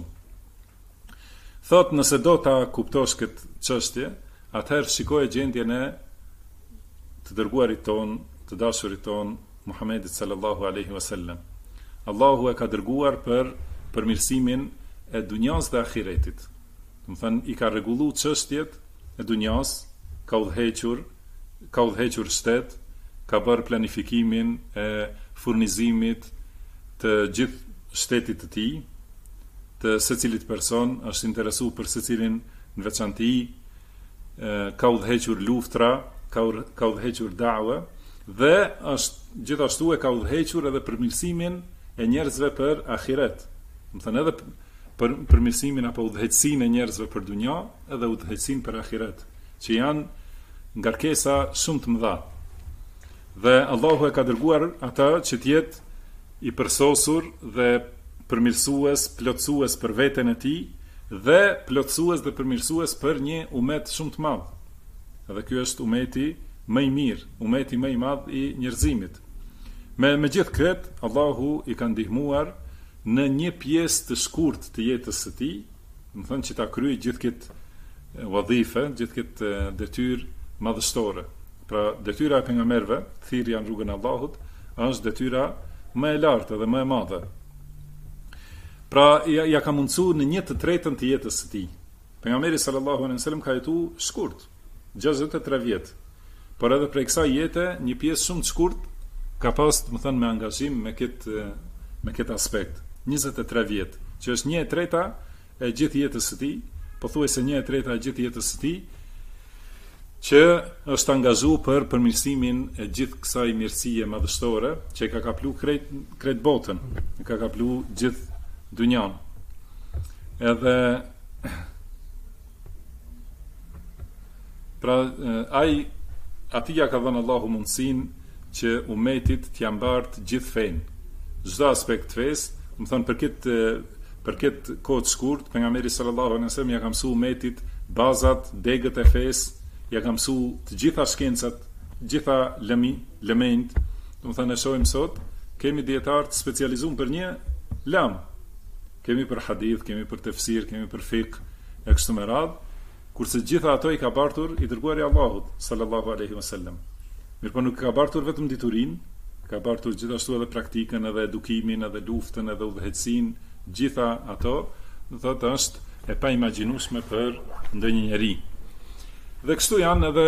Thot, nëse do ta kuptosh këtë çështje, atëherë shikoje gjendjen e të dërguarit ton, të dashurit ton, Muhamedit sallallahu alaihi wasallam. Allahu e ka dërguar për përmirësimin e dunjas dhe ahiretit. Do të thënë i ka rregulluar çështjet e dunjas, ka udhëhequr shtet, ka bërë planifikimin e furnizimit të gjithë shtetit të tij, të secilit person, është interesuar për secilin në veçanti, ka udhëhequr luftra, ka udhëhequr da'wa dhe është gjithashtu e ka udhëhequr edhe përmirësimin e njerëzve për ahiret. Do të thënë edhe përmirësimin apo udhëheqësinë e njerëzve për dunja, edhe udhëheqësinë për ahiret, që janë ngarkesa shumë të mëdha. Dhe Allahu e ka dërguar ata që të jetë i përsosur dhe përmirësues, plotësues për veten e tij dhe plotësues dhe përmirësues për një umet shumë të madh. Edhe ky është umeti më i mirë, umeti më i madh i njerëzimit. Me gjithë këtë, Allahu i ka ndihmuar në një pjesë të shkurtë të jetës së tij, do të thënë që ta kryej gjithë këtë wadhife, gjithë këtë detyrë madhështore. Pra, detyra e pejgamberëve, thirrja në rrugën e Allahut, është detyra më e lartë dhe më e madhe. Pra, ja ka mundsuar në 1/3 të jetës së tij. Pejgamberi sallallahu alaihi wasallam ka jetuar shkurt, 63 vjet. Por edhe prej kësaj jete, një pjesë shumë të shkurt ka pas, do të thënë, me angazhim me këtë aspekt. 23 vjet, që është 1/3 e gjithë jetës së tij, pothuajse 1/3 e gjithë jetës së tij, që është angazhuar për përmirësimin e gjithë kësaj mirësie madhështore që ka kaplu krejt botën, ka kaplu gjithë dunjan. Edhe pra ati ja ka dhënë Allahu mundësinë që umetit t'ja mbartë gjithë fenë, çdo aspekt të fesë, do të thonë për këtë kohë të shkurt, pejgamberi sallallahu alaihi wasallam ja ka mësuar umetit bazat, degët e fesë, ja ka mësuar të gjitha shkencat, gjitha lëmendë. Do të thënë, ne shohim sot, kemi dietar të specializuar për një lam. Kemi për hadith, kemi për tefsir, kemi për fiqh e kështu me radhë, kurse gjitha ato i ka bartur i dërguari Allahut sallallahu alaihi wasallam. Mirë, po nuk ka bartur vetëm diturinë, ka bartur gjithashtu edhe praktikën, edhe edukimin, edhe luftën, edhe udhëheqësinë, gjitha ato, do të thotë është e pa imagjinueshme për ndonjë njeri. Dhe kështu janë edhe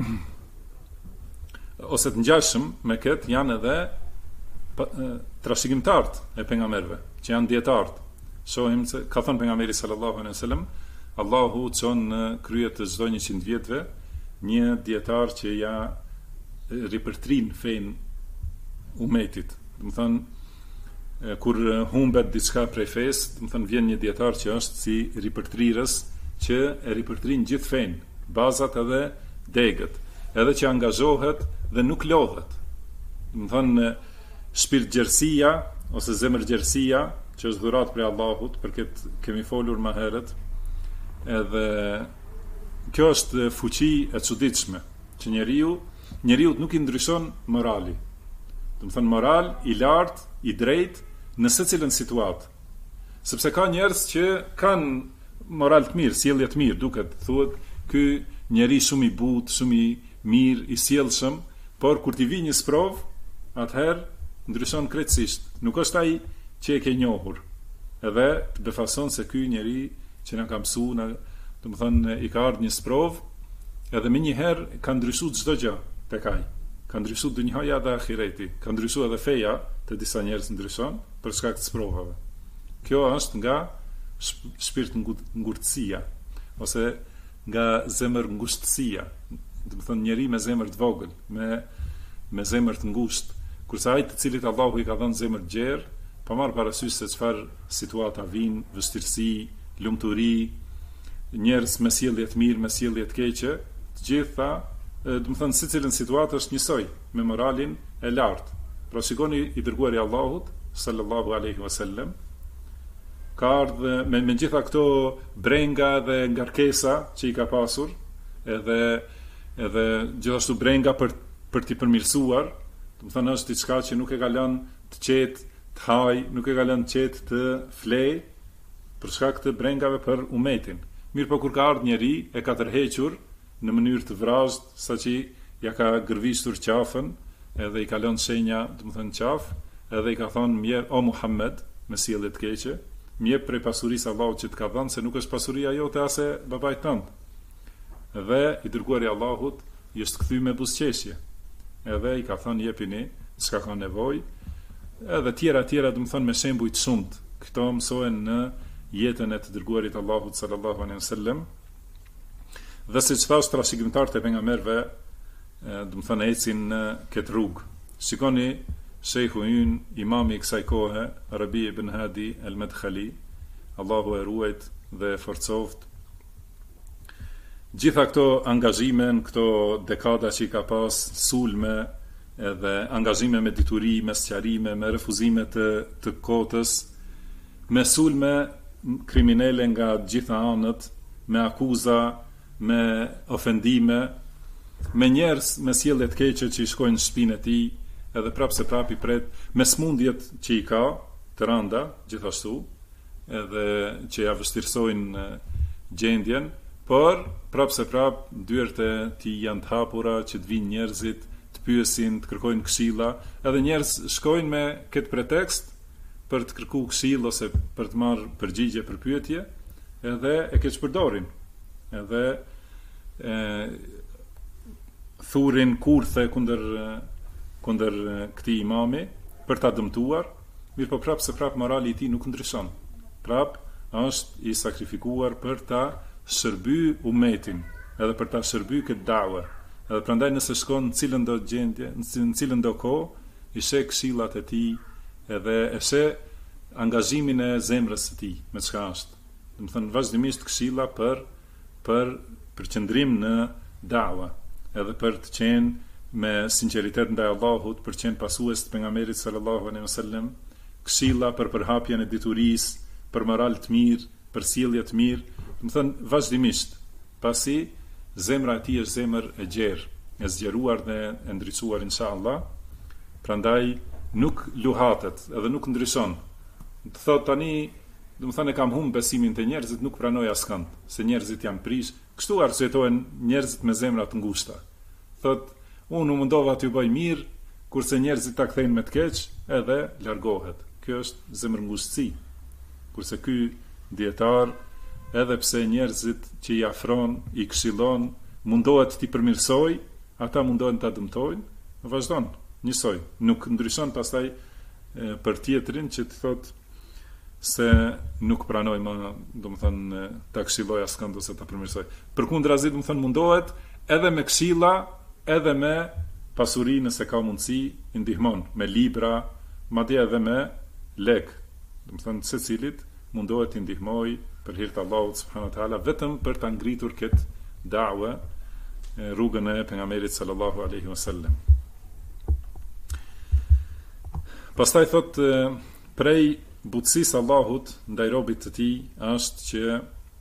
ose të ngjashëm me këtë janë edhe trashëgimtarët e pejgamberëve, që janë dietarët. Shohim se ka thënë pejgamberi sallallahu alaihi wasallam, Allahu çon në krye të çdo 100 vjetëve një dietar që ja ripërtrin fen umetit. Do të thënë, kur humbet diçka prej fesë, do të thënë vjen një dietar që është si ripërtrirës, që e ripërtrin gjithë fen, bazat edhe degët, edhe që angazhohet dhe nuk lodhet. Do të thënë, shpirtgjerësia ose zemërgjerësia, që është dhuratë prej Allahut, për këtë kemi folur më herët, edhe kjo është fuqi e çuditshme, që njeriu nuk i ndryshon morali. Do të thënë, moral i lartë, i drejtë në secilën situatë. Sepse ka njerëz që kanë moral të mirë, sjellje të mirë, duket thuhet ky njeri shumë i butë, shumë i mirë, i sjellshëm, por kur t'i vi një sprov, atëherë ndryshon krejtësisht. Nuk është ai që e ke njohur. Edhe të befason se ky njeri që na ka mësuar, do të thënë, i ka ardhur një sprov, edhe më njëherë ka ndryshuar çdo gjë tek ai. Ka ndryshuar dunjaja dhe ahireti, ka ndryshuar edhe feja, të disa njerëz ndryshon për shkak të sprovave. Kjo është nga shpirt ngurtësia, ose nga zemër ngushtësia. Do të thonë njeri me zemër të vogël, me zemër të ngushtë, kurse ai të cilit Allahu i ka dhënë zemër të gjerë, pa marrë parasysh se çfarë situata vijnë, vështirësi, lumturi, njerëz me sjellje të mirë, me sjellje të keqe, të gjitha, do të thonë secilën situatë është njësoj, me moralin e lartë. Pra shikoni i dërguari i Allahut sallallahu alaihi wasallam, ka ardhur me gjitha këto brenga dhe ngarkesa që i ka pasur, edhe gjithashtu brenga për t'i përmirësuar, do të thonë është diçka që nuk e ka lënë të qetë, të haj, nuk e ka lënë të qetë të flej për shkak të brengave për umetin. Mirë po kur ka ardhur njeri e ka tërhequr në mënyrë të vrazhd, saqë ja ka gërvistur qafën, edhe i ka lënë shenja, do të thonë qafë, edhe i ka thonë mjep o Muhammed, me sjellje të keqe, mjep prej pasurisë Allahut që të ka dhënë, se nuk është pasuria jote as e babait tënd. Dhe i dërguari i Allahut i është kthy me buzëqeshje. Edhe i ka thonë jepini çka ka nevojë, edhe tjera, do të thonë me shembuj të shumtë. Këto mësohen në jetën e të dërguarit Allahut sallallahu alaihi wasallam. Dhe siç thash trashëgimtarët e pejgamberëve, do të thonë ecin në këtë rrugë. Shikoni Sheikhu ynë, imami i kësaj kohe, Rabi ibn Hadi al-Madkhali, Allahu e ruajt dhe e forcoft. Gjitha këto angazhime, këto dekada që i ka pas, sulme, edhe angazhime me dituri, me sqarime, me refuzime të kotës, me sulme kriminele nga gjitha anët, me akuza, me ofendime, me njerëz me sjellje të keqe që i shkojnë në shtëpinë e tij, edhe prapë se prapë i pret, me smundjet që i ka, të randa, gjithashtu, edhe që ja vështirësojnë gjendjen, por prapë se prapë dyert e tij janë të hapura që të vinë njerëzit, të pyesin, të kërkojnë këshilla, edhe njerëz shkojnë me këtë pretekst për të kërkuar këshill ose për të marrë përgjigje për pyetje, edhe e keq përdorin. Edhe thurin kurthe kundër këtij imami për ta dëmtuar, mirë po prapë se prapë morali i tij nuk ndryshon. Prapë është i sakrifikuar për ta shërby umetin, edhe për ta shërby këtë dawe. Edhe prandaj nëse shkon në cilën do gjendje, në cilën do kohë, i sheh këshillat e tij, edhe e sheh angazhimin e zemrës së tij, me çka është. Do të thënë vazhdimisht këshilla për përqendrim në dawe, edhe për të qenë me sinqeritet ndaj Allahut, për të qenë pasues të pejgamberit sallallahu alaihi wasallam, këshilla për përhapjen e diturisë, për moral të mirë, për sjellje të mirë, do të thënë vazhdimisht, pasi zemra e tij është zemër e gjerë, e zgjeruar dhe e ndriçuar inshallah, prandaj nuk luhatet, edhe nuk ndryshon. Të thot tani, do të thënë kam humb besimin te njerëzit, nuk pranoj askënd, se njerëzit janë prish, kështu arsyetojnë njerëzit me zemra të ngushta. Thot, unë u mundova t'ju bëj mirë, kurse njerëzit ta kthejnë me të keq, edhe largohet. Kjo është zemër ngushtësi. Kurse ky dietar, edhe pse njerëzit që i afron, i këshillon, mundohet t'i përmirësoj, ata mundohen ta dëmtojnë, vazhdon njësoj. Nuk ndryshon pastaj për tjetrin që të thot se nuk pranoj më, do të thënë ta këshilloj askënd ose ta përmirësoj. Përkundrazi, do të thënë mundohet edhe me këshilla, edhe me pasuri nëse ka mundësi, i ndihmon me libra, madje edhe me lek. Do të thënë secilit mundohet i ndihmoj për hir të Allahut subhanahu wa taala, vetëm për ta ngritur këtë dawe, rrugën e pejgamberit sallallahu alaihi wasallam. Pastaj thot prej butësisë Allahut ndaj robit të tij është që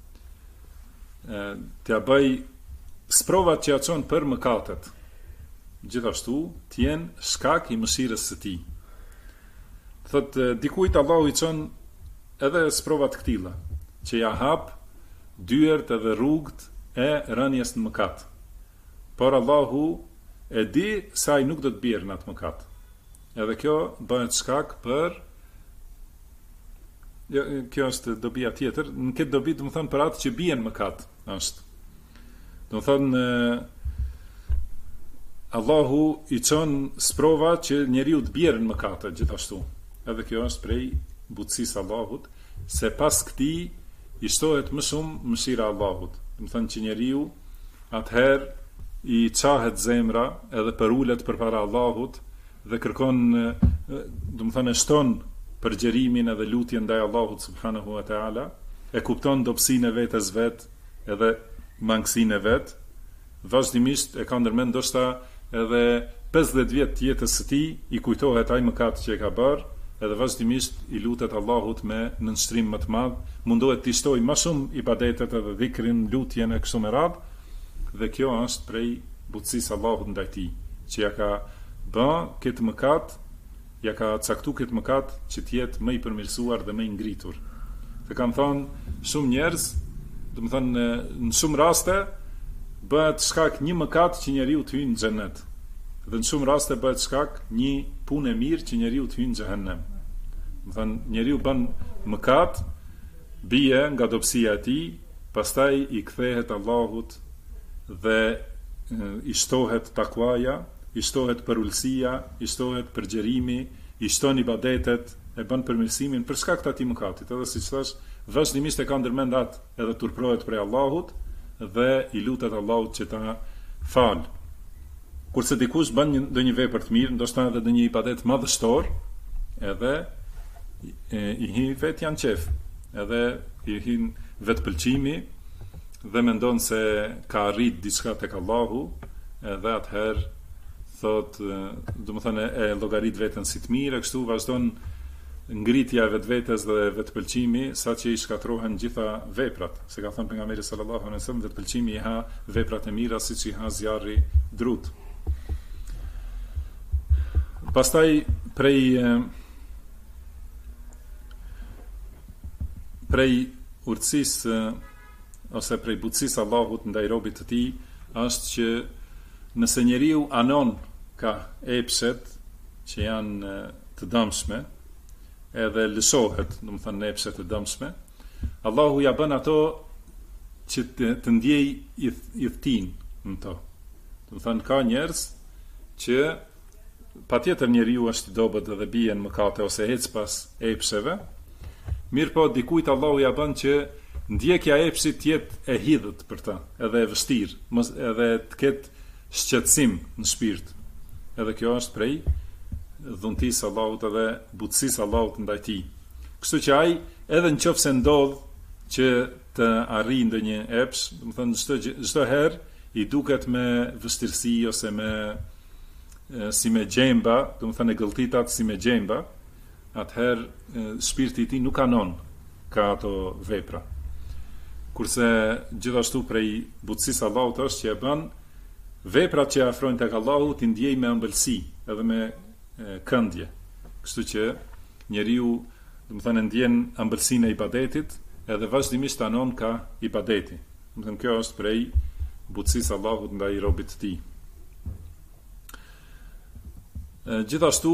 t'ia bëj sprovat që ja çon për mëkatet, gjithashtu t'jen shkak i mëshirës së tij. Thot dikujt Allahu i çon edhe sprovat këtilla, që ja hap dyert edhe rrugët e rënies në mëkat. Por Allahu e di se ai nuk do të bjerë në atë mëkat. Edhe kjo bëhet shkak për kjo është dobia tjetër, në këtë dobi do të thënë për atë që bien mëkat është. Do të thënë Allahu i çon sprova që njeriu të bjerë në mëkate gjithashtu. Edhe kjo është prej butësisë Allahut, se pas këtij i shtohet më shumë mëshira Allahut. Do të thënë që njeriu atëherë i qahet zemra edhe për ulet përpara Allahut dhe kërkon, do të thënë shton përgjerimin edhe lutjen ndaj Allahut subhanahu wa taala, e kupton dobësinë e vetes vet edhe mangësinë e vet, vazhdimisht e ka ndërmend ndoshta edhe 50 vjet të jetës së tij i kujtohet ai mëkat që e ka bërë, edhe vazhdimisht i lutet Allahut me nënshtrim më të madh, mundohet të shtojë më shumë ibadetet edhe dhikrin, lutjen e kështu me radhë, dhe kjo është prej butësisë Allahut ndaj tij, që ja ka bë këtë mëkat, ja ka caktu këtë mëkat që të jetë më i përmirësuar dhe më i ngritur. Dhe kanë thonë shumë njerëz, do të thonë në shumë raste bëhet shkak një mëkat që njeriu të hyjë në xhenet. Dhe në shumë raste bëhet shkak një punë e mirë që njeriu të hyjë në xhehenem. Do të thonë njeriu bën mëkat, bie nga dobësia e tij, pastaj i kthehet Allahut dhe i shtohet takvaja, i shtohet përulësia, i shtohet përgjerimi, i shton ibadetet, e bën përmirësimin për shkak të atij mëkatit. Edhe siç thash, vazhdimisht e ka ndërmend atë, edhe turprohet prej Allahut dhe i lutet Allahut që ta fal. Kurse dikush bën ndonjë vepër të mirë, ndoshta edhe ndonjë ibadet madhështor, edhe i hi vet janë qef, edhe i hin vetpëlqimi dhe mendon se ka arrit diçka tek Allahu, edhe atëherë thot, do të thënë e llogarit veten si të mirë, kështu vazhdon ngritja e vetvetes dhe vetpëlqimi, saqë i shkatrohen gjitha veprat. Se ka thënë pejgamberi sallallahu alaihi wasallam, vetpëlqimi i ha veprat e mira siç i ha zjarri drut. Pastaj prej urtësisë ose prej butësisë Allahut ndaj robit të tij është që nëse njeriu anon ka epshet që janë të dëmshme, edhe lëshohet, do të thënë epshet të dëmshme, Allahu ja bën ato që të ndjej i thtin në to. Do të thënë ka njerëz që patjetër njeriu është i dobët dhe bie në mëkate ose ec pas epsheve, mirë po dikujt Allahu ja bën që ndjekja e epshit të jetë e hidhët për ta, edhe e vështirë, edhe të ketë shqetësim në shpirt. Edhe kjo është prej dhuntisë Allahut edhe butësisë Allahut ndaj tij. Kështu që ai edhe nëse ndodh që të arrijë ndonjë epsh, do të thënë çdo herë i duket me vështirësi ose si me gjemba, do të thënë gëlltitat si me gjemba, atëherë shpirti i tij nuk kanon ka ato vepra. Kurse gjithashtu prej butësisë Allahut është që e bën veprat që afrojnë tek Allahu t'i ndjej me ëmbëlsi edhe me këndje. Kështu që njeriu, do të thënë, ndjen ëmbëlsinë e ibadetit edhe vazhdimisht anon ka ibadeti. Do të thënë kjo është prej butësisë Allahut ndaj robit të tij. Gjithashtu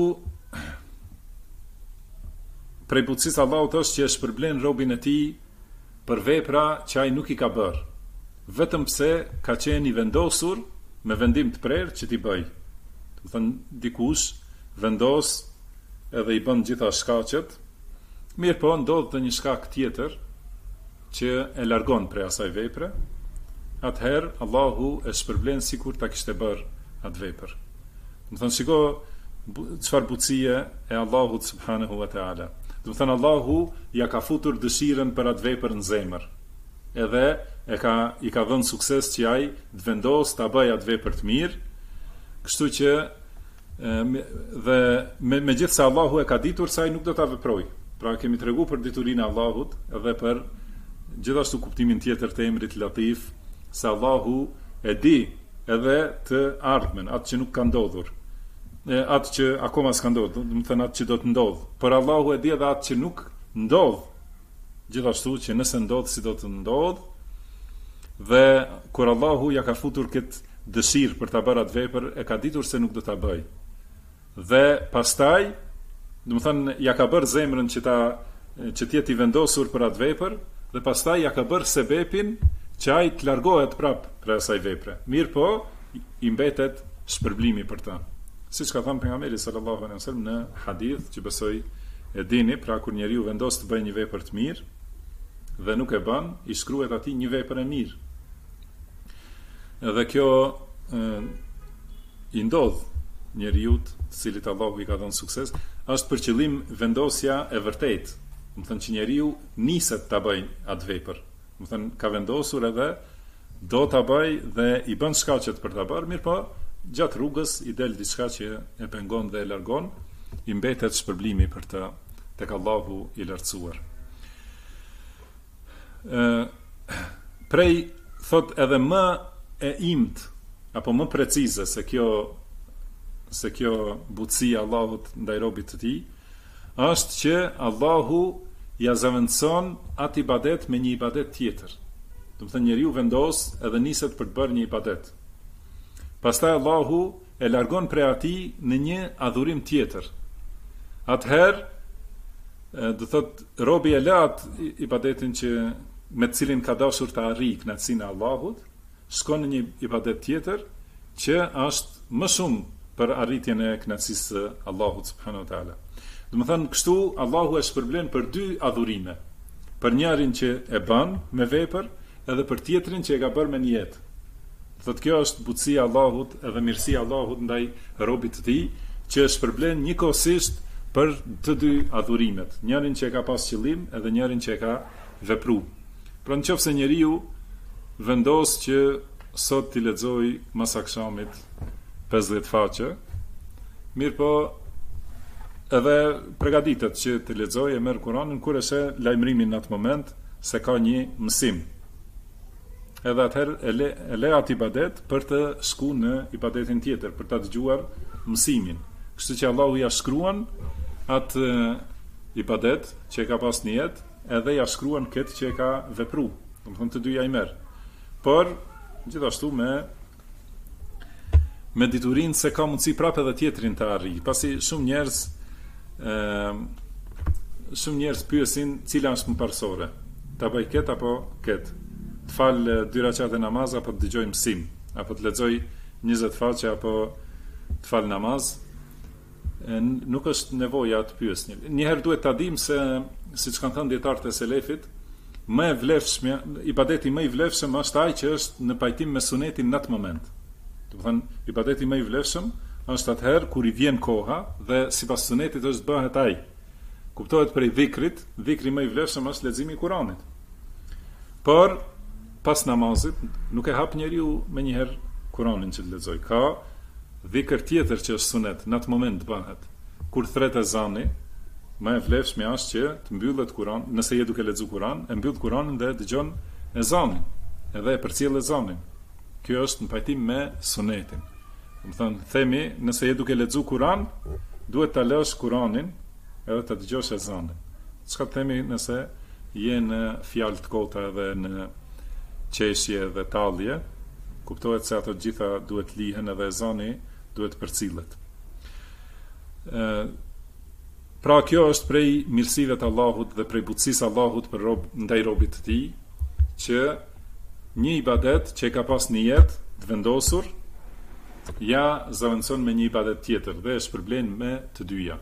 prej butësisë Allahut është që e shpërblen robin e tij për vepra që ai nuk i ka bërë, vetëm pse ka qenë i vendosur me vendim të prerë që t'i bëj. Do të thënë dikush vendos edhe i bën gjitha shkaqet, mirë po ndodh të një shkak tjetër që e largon prej asaj vepre, atëherë Allahu e shpërblen sikur ta kishte bërë atë vepër. Do të thënë shiko çfarë butësie e Allahut subhanahu wa taala. Do të thënë Allahu ja ka futur dëshirën për atë vepër në zemër. Edhe i ka dhënë sukses që ai të vendos ta bëjë atë vepër të mirë, kështu që dhe megjithse Allahu e ka ditur se ai nuk do ta veprojë. Pra kemi treguar për diturinë e Allahut edhe për gjithashtu kuptimin tjetër të emrit Latif, se Allahu e di edhe të ardhmen, atë që nuk ka ndodhur, atë që akoma s'ka ndodhur, do të thënë atë që do të ndodh. Por Allahu e di edhe atë që nuk ndodh, gjithashtu që nëse ndodh si do të ndodh, dhe kur Allahu ja ka futur këtë dëshirë për ta bërë atë vepër, e ka ditur se nuk do ta bëj. Dhe pastaj, do të thënë, ja ka bërë zemrën që të jetë i vendosur për atë vepër, dhe pastaj ja ka bërë sebepin që ai të largohet prap për asaj vepre. Mirë po, i mbetet shpërblimi për ta. Siç ka thënë pejgamberi sallallahu alaihi wasallam në hadith që besoj E dini, pra kur njeriu vendos të bëjë një vepër të mirë dhe nuk e bën, i shkruhet atij një vepër e mirë. Edhe kjo i ndodh njeriu të cilit Allahu i ka dhënë sukses, është për qëllim vendosja e vërtetë. Do të thënë që njeriu niset ta bëjë atë vepër. Do të thënë ka vendosur edhe do ta bëj dhe i bën shkaqet për ta bërë, mirë po gjatë rrugës i del diçka që e pengon dhe e largon, i mbetet shpërblimi për të tek Allahu i lartësuar. Prej thot edhe më e imt apo më precize se kjo butësia e Allahut ndaj robit të tij është që Allahu ja zaventson atë ibadet me një ibadet tjetër. Do të thënë njeriu vendos edhe niset për të bërë një ibadet. Pastaj Allahu e largon prej atij në një adhurim tjetër. Atëherë do thot robi e lat ibadetin që me të cilin ka dashur të arrijë kënaqësinë e Allahut, shkon në një ibadet tjetër që është më shumë për arritjen e kënaqësisë së Allahut subhanahu wa taala. Do të thënë kështu Allahu e shpërblen për dy adhurime. Për njërin që e bën me vepër edhe për tjetrin që e ka bërë me një jetë. Thotë kjo është butësia e Allahut edhe mirësia e Allahut ndaj robit të tij që e shpërblen njëkohësisht për të dy adhurimet, njërin që e ka pas qëllim edhe njërin që e ka vepruar. Pra nëse njeriu vendos që sot t'i lexoj mas akşamit 50 faqe, mirë po edhe përgatitet që të lexoj e merr Kur'anin kur është lajmërimin në atë moment se ka një mësim. Edhe atëherë e le atë ibadet për të shku në ibadetin tjetër, për të dëgjuar mësimin. Kështu që Allahu ja shkruan atë ibadet që e ka pas në jetë, edhe ja shkruan këtë që e ka vepruar. Do të thonë të dyja i merr. Por gjithashtu me diturinë se ka mundësi prapë edhe tjetrin të arrijë. Pasi shumë njerëz pyesin cila është më parsorë, ta bëj këtë apo këtë. Të fal 2 rakate namaz apo të dëgjoj mësim, apo të lexoj 20 faqe apo të fal namaz. Nuk është nevoja të pyesni. Njëherë duhet ta dim se siç kanë thënë dietarët e selefit, më e vlefshme, ibadeti më i vlefshëm është ai që është në pajtim me sunetin në atë moment. Do të thënë, ibadeti më i vlefshëm është atëherë kur i vjen koha dhe sipas sunetit është bëhet ai. Kuptohet prej dhikrit, dhikri më i vlefshëm është leximi i Kuranit. Por pas namazit nuk e hap njeriu menjëherë Kuranin që të lexoj. Ka dhikr tjetër që është sunet në atë moment bëhet. Kur thret ezani, më e vlefshme është që të mbyllet Kur'an, nëse je duke lexuar Kur'an, e mbyll Kur'anin dhe dëgjon ezanin, edhe e përcjell ezanin. Kjo është në pajtim me sunetin. Do të thënë, themi, nëse je duke lexuar Kur'an, duhet ta lësh Kur'anin edhe ta dëgjosh ezanin. Çka themi nëse je në fjalë të kota edhe në qeshje dhe tallje, kuptohet se ato gjitha duhet lihen edhe ezani duhet përcillet. Pra kjo është prej mirësive të Allahut dhe prej butësisë Allahut për ndaj robit të tij, që një ibadet që e ka pas në jetë të vendosur, ja zaventson me një ibadet tjetër dhe e shpërblen me të dyja.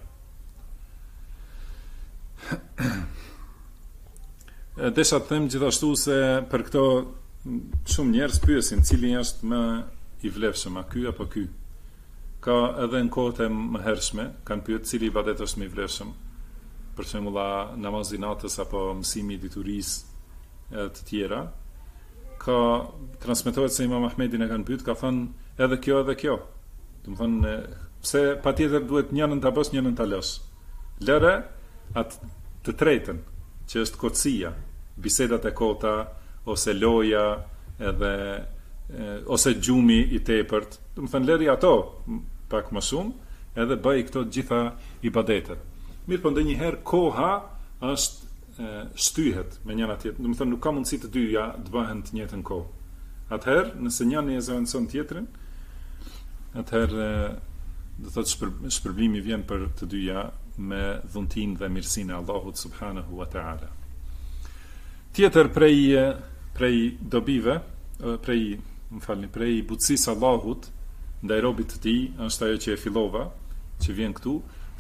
Desha të them gjithashtu se për këto shumë njerëz pyesin cili është më i vlefshëm, a ky apo ky. Ka edhe në kohët e mëhershme kanë pyetur cili ibadet është më i vlefshëm, për shembull namazi natës apo mësimi i diturisë e të tjera. Ka transmetohet se Imam Ahmedin e kanë pyetur, ka thënë edhe kjo edhe kjo. Do të thonë pse patjetër duhet njërin ta bësh, njërin ta lësh. Lëre atë të tretën, që është kocësia, bisedat e kota ose loja edhe ose gjumi i tepërt. Do të thënë lëri ato pak më shumë edhe bëj këto gjitha ibadetet. Mirë po ndonjëherë koha është shtyhet me njëra tjetrën. Do të thënë nuk ka mundësi të dyja të bëhen të njëjtën kohë. Atëherë nëse njëri e zaventson tjetrin, atëherë do thotë shpërblimi vjen për të dyja me dhuntin dhe mirësinë e Allahut subhanahu wa taala. Tjetër prej dobive, prej butësisë Allahut ndaj robit të tij është ajo që e fillova, që vjen këtu,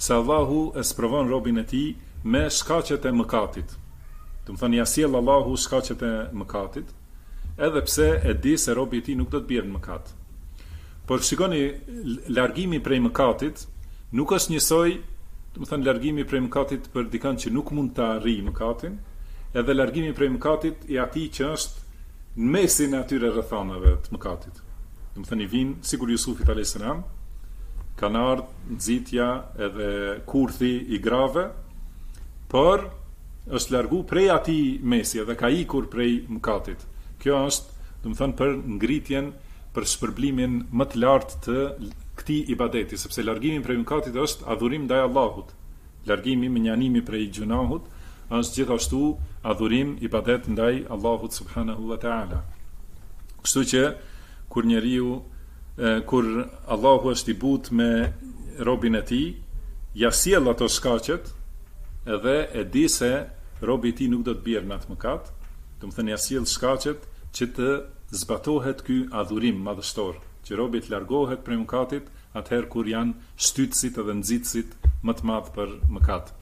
se Allahu e sprovon robin e tij me shkaqet e mëkatit. Do të thonë ja sjell Allahu shkaqet e mëkatit, edhe pse e di se robi i tij nuk do të bjerë në mëkat. Por shikoni, largimi prej mëkatit nuk është njësoj, do të thonë largimi prej mëkatit për dikën që nuk mund ta arrijë mëkatin, edhe largimi prej mëkatit i atij që është në mesin e atyre rrethonave të mëkatit. Do të thonë i vin sikur Jusufit alayhis salam, kanë ardhur nxitja edhe kurthi i grave, por është largu prej atij mesi edhe ka ikur prej mëkatit. Kjo është, do të thonë, për ngritjen, për shpërblimin më të lartë të këtij ibadeti, sepse largimi prej mëkatit është adhurim ndaj Allahut. Largimi, menjanimi prej gjunahut është gjithashtu adhurim, ibadet ndaj Allahut subhanahu wa taala. Kështu që kur njeriu kur Allahu është i butë me robin e tij, ja sjell ato shkaqet, edhe e di se robi i tij nuk do të bjerë në atë mëkat, do të thënë ja sjell shkaqet që të zbatohet ky adhurim madhështor, që robi të largohet prej mëkatit atëherë kur janë shtytësit edhe nxitësit më të madh për mëkat.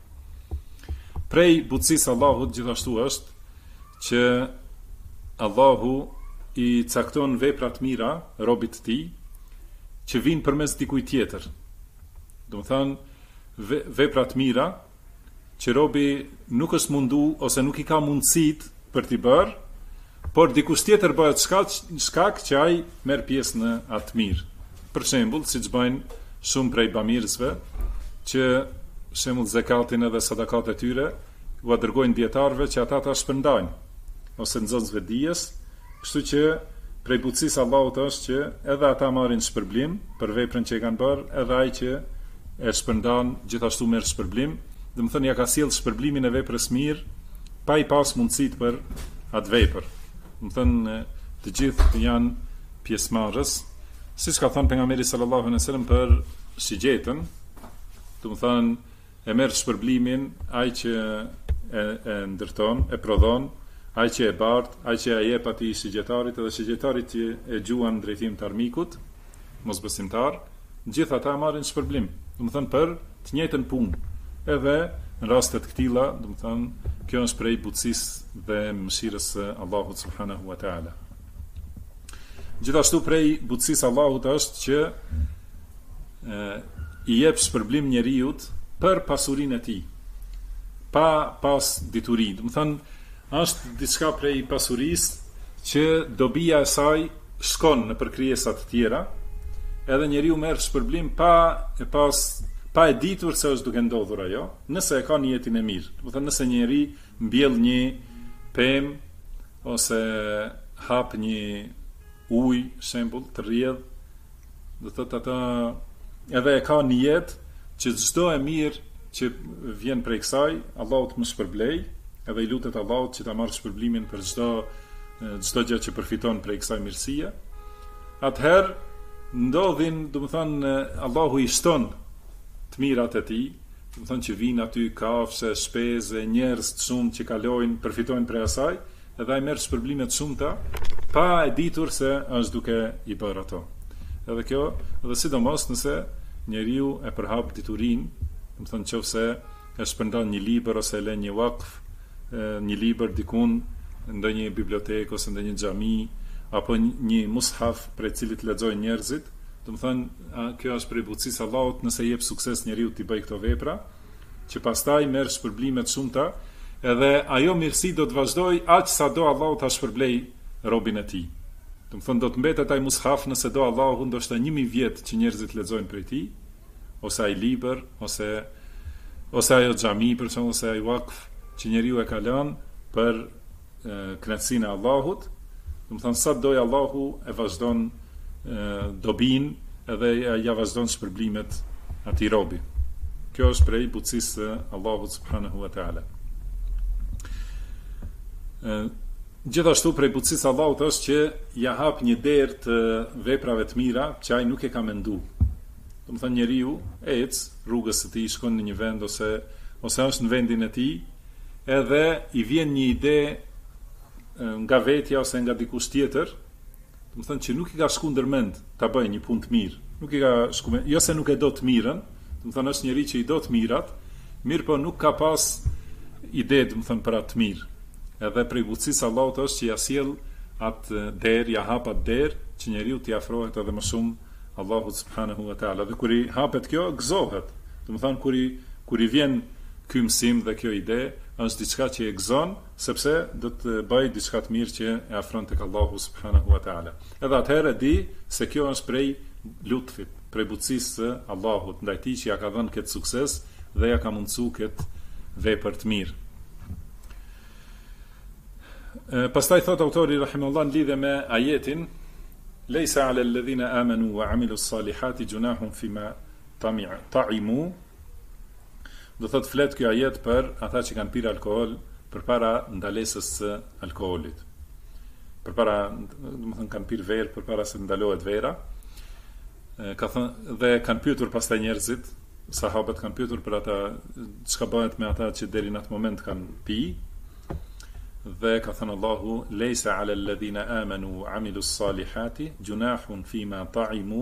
Prej butësisë Allahut gjithashtu është që Allahu i cakton vepra të mira robit të tij që vinë përmes dikujt tjetër. Do të thonë vepra të mira që robi nuk është mundu ose nuk i ka mundësit për t'i bërë, por dikush tjetër bëhet shkak që ai merr pjesë në atë mirë. Për shembull, siç bëjnë shumë prej bamirësve, që për shembull zakatin edhe sadakat e tyre u dërgojnë dietarëve që ata ta shpërndajnë, ose nxënësve dijes, kështu që prej butësisë Allahut është që edhe ata marrin shpërblim për veprën që e kanë bërë, edhe ai që e shpërndan gjithashtu merr shpërblim. Do të thonë ja ka sjell shpërblimin e veprës mirë pa i pas mundësit për atë vepër. Do të thonë të gjithë janë pjesëmarrës, siç ka thënë pejgamberi sallallahu alejhi dhe sellem për shigjetën. Do të thonë e merr shpërblimin ai që e ndërton, e prodhon, ai që e bart, ai që e jep atij shigjetarit, edhe shigjetarit që e gjuan drejtim të armikut, mosbesimtar, gjithë ata marrin shpërblim. Do të thonë për të njëjtën punë. Edhe në rastet këtilla, do të thonë, kjo është prej butësisë dhe mëshirës së Allahut subhanahu wa taala. Gjithashtu prej butësisë Allahut është që i jep shpërblim njeriut për pasurinë e tij, pa pas dituri. Do të thonë, është diçka prej pasurisë që dobia e saj shkon në përkrijesa të tjera, edhe njeriu merr shpërblim pa e ditur se është duke ndodhur ajo, nëse e ka niyetin e mirë. Do të thonë, nëse njeri mbjell një pemë ose hap një ujë, shembull, të rrjedh, do thotë ata edhe e ka niyet që çdo e mirë që vjen prej kësaj, Allahu të më shpërblej, edhe i lutet Allahut që ta marrë shpërblimin për çdo gjë që përfiton prej kësaj mirësie. Atëherë ndodhin, do të thonë, Allahu i shton të mirat e tij, do të thonë që vinë aty kafshë, shpeze, njerëz të shumë që kalojnë, përfitojnë prej asaj, edhe ai merr shpërblime të shumta pa e ditur se është duke i bërë ato. Edhe kjo, edhe sidomos nëse njeriu e përhap diturinë, do të thonë nëse e shpërndan një libër ose e lën një wakf, një libër dikun ndonjë bibliotekë ose ndonjë xhami apo një mushaf për cilit lexojnë njerëzit. Do të thonë, kjo është prej butësisë Allahut nëse jep sukses njeriu të bëjë këto vepra, që pastaj merr shpërblime të shumta, edhe ajo mirësi do të vazhdoj aq sa do Allahu ta shpërblej robin e tij. Do të thonë, do të mbetet ai mushaf nëse do Allahu ndoshta 1000 vjet që njerëzit lexojnë prej tij, ose ai libër, ose ajo xhami, për shembull, ose ai wakf që njeriu e ka lënë për kënaqësinë e Allahut. Do të thonë, sa doj Allahu e vazhdon dobin edhe ja vazhdon shpërblimet atij robi. Kjo është prej butësisë së Allahut subhanahu wa taala. Gjithashtu prej butësisë së Allahut është që ja hap një derë të veprave të mira që ai nuk e ka menduar. Do të thonë, njeriu ec rrugës së tij, shkon në një vend ose është në vendin e tij, edhe i vjen një ide nga vetja ose nga dikush tjetër, do të thonë që nuk i ka shku ndërmend ta bëjë një punë të mirë. Nuk i ka shku, jo se nuk e do të mirën, do të thonë është njeriu që i do të mirat, mirë po nuk ka pas ide, do të thonë për atë mirë. Edhe prej butësisë Allahut është që ja sjell atë derë, ja hap atë derë që njeriu t'i afrohet edhe më shumë Allahut subhanahu wa taala. Dhe kur i hapet kjo, gëzohet. Do të thonë kur i vjen ky mësim dhe kjo ide, është diçka që e gëzon, sepse do të bëj diçka të mirë që e afron tek Allahu subhanahu wa taala. Edhe atëherë di se kjo është prej lutfit, prej butësisë së Allahut ndaj tij që ja ka dhënë këtë sukses dhe ja ka mundsuar këtë vepër të mirë. Pastaj thot autori rahimahullah në lidhje me ajetin Lejsa ala alladhina amanu wa amilu salihati gjunahun fima ta'imu. Do thot flet kjo ajet për ata që kanë pirë alkohol përpara ndalesës së alkoolit. Përpara, do të thënë kanë pirë verë përpara se ndalohet vera. Dhe kanë pyetur pastaj njerëzit, sahabët kanë pyetur për ata çka bëhet me ata që deri në atë moment kanë pi. Dhe ka thënë Allahu lejsa ala alladhina amanu wa amilu salihati gjunahun fima ta'imu.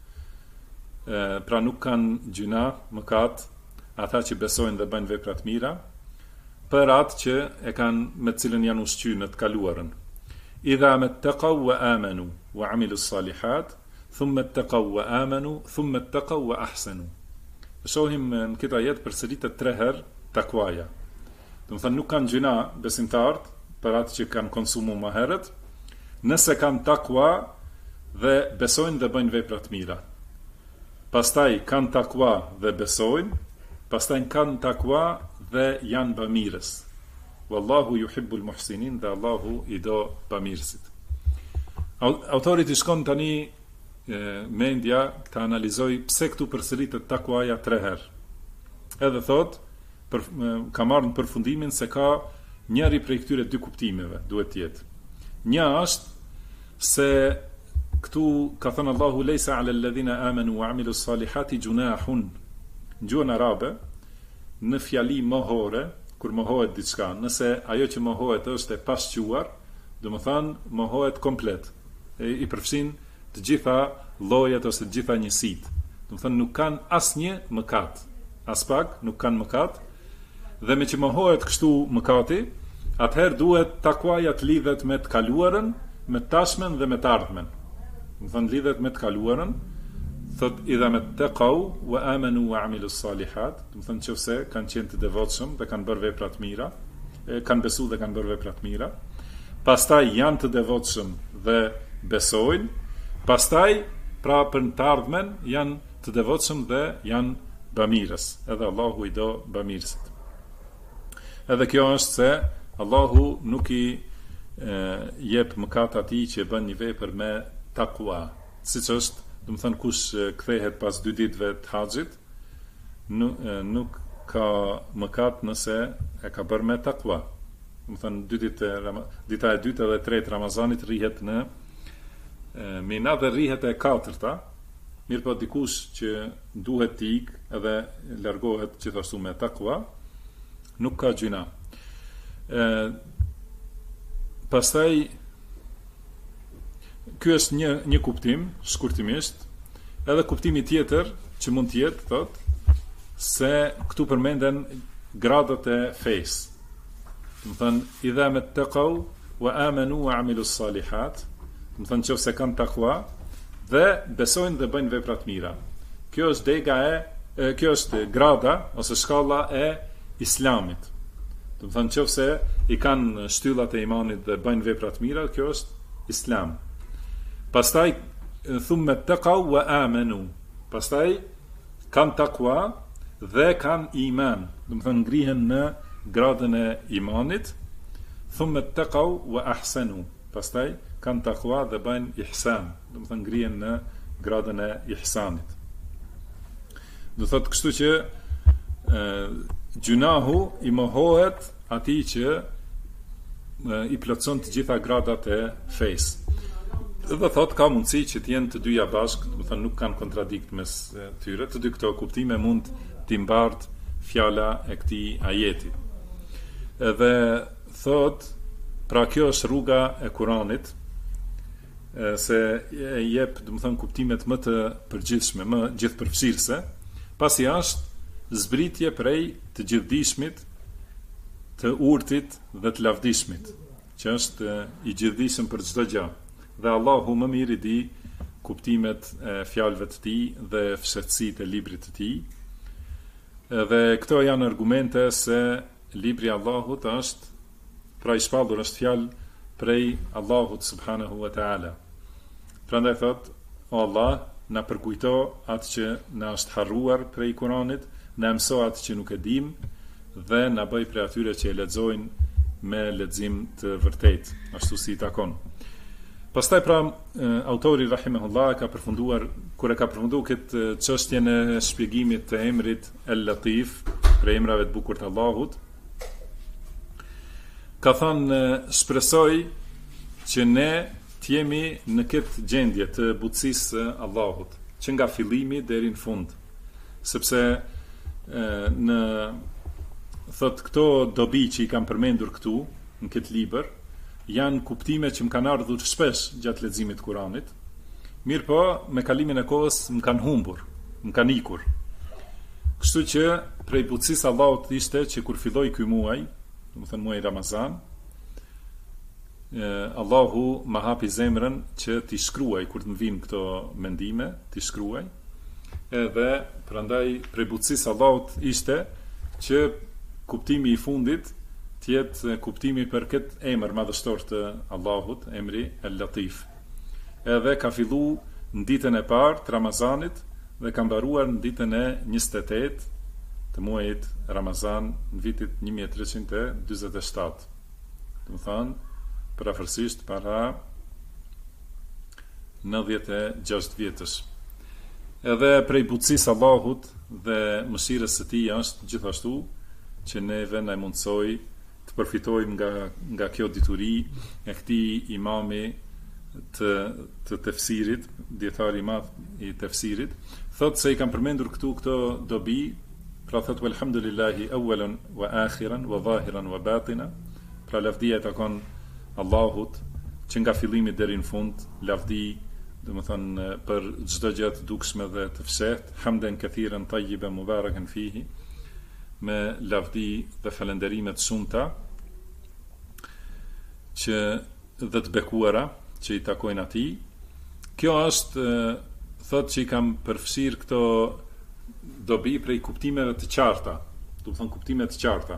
Pra nuk kanë gjuna, mëkat ata që besojnë dhe bëjnë vepra të mira për atë që e kanë me cilën janë ushqyer në të kaluarën. Idha mattaqaw wa amanu wa amilu salihat thumma ittaqaw wa amanu thumma ittaqaw wa ahsanu. Shohim në këtë ajet përsëritet 3 herë takwaja. Do të thënë nuk kanë gjuna besimtarët për atë që kanë konsumuar më herët, nëse kanë takwa dhe besojnë dhe bëjnë vepra të mira. Pastaj kanë takwa dhe besojnë, pastaj kanë takwa dhe janë bamirës. Wallahu yuhibbul muhsinin, dhe Allahu i do bamirësit. Autori i shkon tani mendja të analizoj pse këtu përsëritet takwaja 3 herë. Edhe thot ka marrë në përfundimin se ka njëri prej këtyre 2 kuptimeve duhet të jetë. Një është se këtu ka thënë Allahu lejsa ala alladhina amanu wa amilu salihati gjunahun. Në gjuhën arabe, në fjali mohore, kur mohohet diçka, nëse ajo që mohohet është e pasquar, do të thënë mohohet komplet. I përfshin të gjitha llojet ose të gjitha njësitë. Do të thënë nuk kanë asnjë mëkat. As pak nuk kanë mëkat. Dhe me që mohohet kështu mëkati, atëherë duhet takwaja të lidhet me të kaluarën, me të tashmen dhe me të ardhmen. Do të thënë lidhet me të kaluarën, thot idha mattaqaw wa amanu wa amilu salihat, do të thënë nëse kanë qenë të devotshëm dhe kanë bërë vepra të mira, kanë besuar dhe kanë bërë vepra të mira, pastaj janë të devotshëm dhe besojnë, pastaj pra për të ardhmen janë të devotshëm dhe janë bamirës. Edhe Allahu i do bamirësit. Edhe kjo është se Allahu nuk i jep mëkat atij që bën një vepër me takwa. Siç është, do të thënë kush kthehet pas 2 ditëve të haxhit, nuk ka mëkat nëse e ka bërë me takwa. Do të thënë dita e dytë dhe e tretë Ramazanit rrihet në Mina dhe rrihet e 4-ta. Mirë po dikush që duhet t'i ikë edhe largohet gjithashtu me takwa, nuk ka gjuna. Pastaj ky është një kuptim, shkurtimisht. Edhe kuptimi tjetër që mund të jetë, thot, se këtu përmenden gradat e fesë. Do të thënë idha mattaqaw wa amanu wa amilu salihat, do të thënë nëse kanë takwa dhe besojnë dhe bëjnë vepra të mira. Kjo është grada ose shkalla e Islamit. Do të thënë nëse i kanë shtyllat e imanit dhe bëjnë vepra të mira, kjo është Islam. Pastaj thumma taqaw wa amanu. Pastaj kanë takwa dhe kanë iman. Do të thënë ngrihen në gradën e imanit. Thumma taqaw wa ahsanu. Pastaj kanë takwa dhe bëjnë ihsan. Do të thënë ngrihen në gradën e ihsanit. Do thotë kështu që gjunahu i mohohet atij që i plotson të gjitha gradat e fesë. Dhe thot ka mundësi që të jenë të dyja bashkë, do të thënë nuk kanë kontradikt mes tyre. Të dy këto kuptime mund t'i mbart fjala e këtij ajeti. Edhe thot, pra kjo është rruga e Kuranit, se jep, do të thënë, kuptimet më të përgjithshme, më gjithëpërfshirëse. Pasi është zbritje prej të gjithdijshmit, të urtit dhe të lavdishmit, që është i gjithdijshëm për çdo gjë. Dhe Allahu më mirë i di kuptimet e fjalëve të tij dhe fshehtësitë e librit të tij. Dhe këto janë argumente se libri i Allahut është pra i shpallur, është fjalë prej Allahut subhanahu wa taala. Prandaj thot, o Allah, na përkujto atë që na është harruar prej Kuranit, na mëso atë që nuk e dim dhe na bëj prej atyre që e lexojnë me lexim të vërtetë, ashtu si i takon. Pastaj pra autori rahimahullah ka përfunduar, kur e ka përfunduar këtë çështjen e shpjegimit të emrit El-Latif, për emrave të bukur të Allahut, ka thënë shpresoj që ne të jemi në këtë gjendje të butësisë së Allahut, që nga fillimi deri në fund, sepse në thot këto dobi që i kam përmendur këtu në këtë libër janë kuptime që më kanë ardhur shpesh gjatë leximit të Kuranit. Mirë po, me kalimin e kohës më kanë humbur, më kanë ikur. Kështu që prej butësisë Allahut ishte që kur filloi ky muaj, domethënë muaji Ramazan, Allahu më hapi zemrën që t'i shkruaj kur të më vinë këto mendime, t'i shkruaj. Edhe prandaj prej butësisë Allahut ishte që kuptimi i fundit tjetë kuptimi për këtë emër madhështor të Allahut, emri El-Latif. Edhe ka fillu në ditën e parë të Ramazanit dhe ka mbaruar në ditën e 28 të muajit Ramazan në vitit 1347. Të më thanë, parafërsisht para 96 vjetësh. Edhe prej butësisë Allahut dhe mëshirës së tij është gjithashtu që neve na mundsoi të përfitojmë nga kjo dituri e këtij imami të tefsirit, dietari i madh i tefsirit, thotë se i kam përmendur këto dobi, pra thotë walhamdulillahi awwalan wa akhiran wa zahiran wa batina, pra lavdia e takon Allahut që nga fillimi deri në fund, lavdi domethënë për çdo gjë të dukshme dhe të fshehtë, hamden kathiran tayyiban mubarakan fihi, me lavdi dhe falënderime të shumta që dhe të bekuara që i takojnë atij. Kjo është thotë që i kam përfshirë këto dobi prej kuptimeve të qarta, do të thonë kuptime të qarta,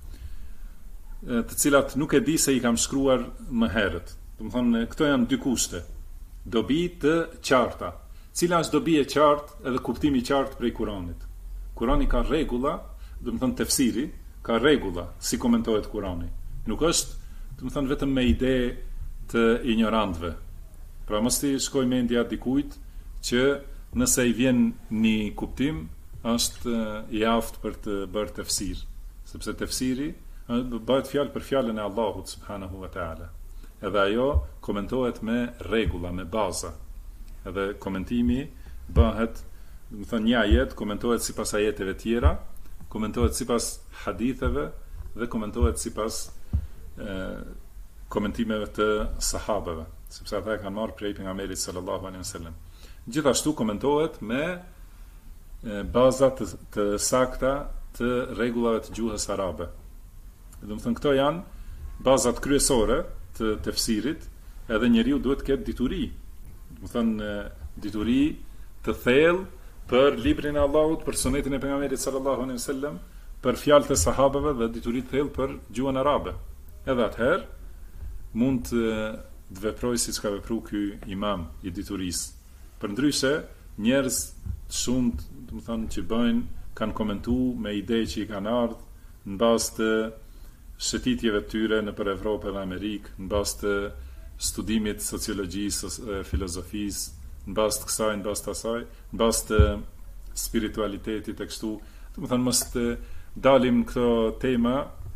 të cilat nuk e di se i kam shkruar më herët. Do të thonë këto janë dy kushte. Dobi të qarta. Cila është dobi e qartë edhe kuptimi i qartë prej Kuranit? Kurani ka rregulla, do të thonë tefsiri ka rregulla si komentohet Kurani. Nuk është, do të thonë vetëm me ide të ignorantëve. Pra mos ti shkoj mendja dikujt që nëse i vjen një kuptim është i aftë për të bërë tefsir, sepse tefsiri bëhet fjalë për fjalën e Allahut subhanahu wa taala. Edhe ajo komentohet me rregulla, me baza. Edhe komentimi bëhet, do të thonë një ajet komentohet sipas ajeteve tjera, komentohet sipas haditheve dhe komentohet sipas komentimeve të sahabeve, sepse ata e kanë marrë prej pejgamberit sallallahu alaihi wasallam. Gjithashtu komentohet me baza të sakta të rregullave të gjuhës arabe. Do të thonë këto janë bazat kryesore të tefsirit, edhe njeriu duhet të ketë dituri. Do të thonë dituri të thellë për librin e Allahut, për sunetin e pejgamberit sallallahu alaihi wasallam, për fjalët e sahabeve dhe dituri të thellë për gjuhën arabe. Edhe atëherë mund të veproj siç ka vepruar ky imam i diturisë. Përndryshe, njerëz shumë, do të thonë, që kanë komentuar me ide që i kanë ardhur në bazë të shëtitjeve të tyre në për Evropë dhe Amerikë, në bazë të studimit sociologjisë, filozofisë, në bazë të kësaj, në bazë të asaj, në bazë të spiritualitetit e kështu. Do të thonë mos të dalim këto tema,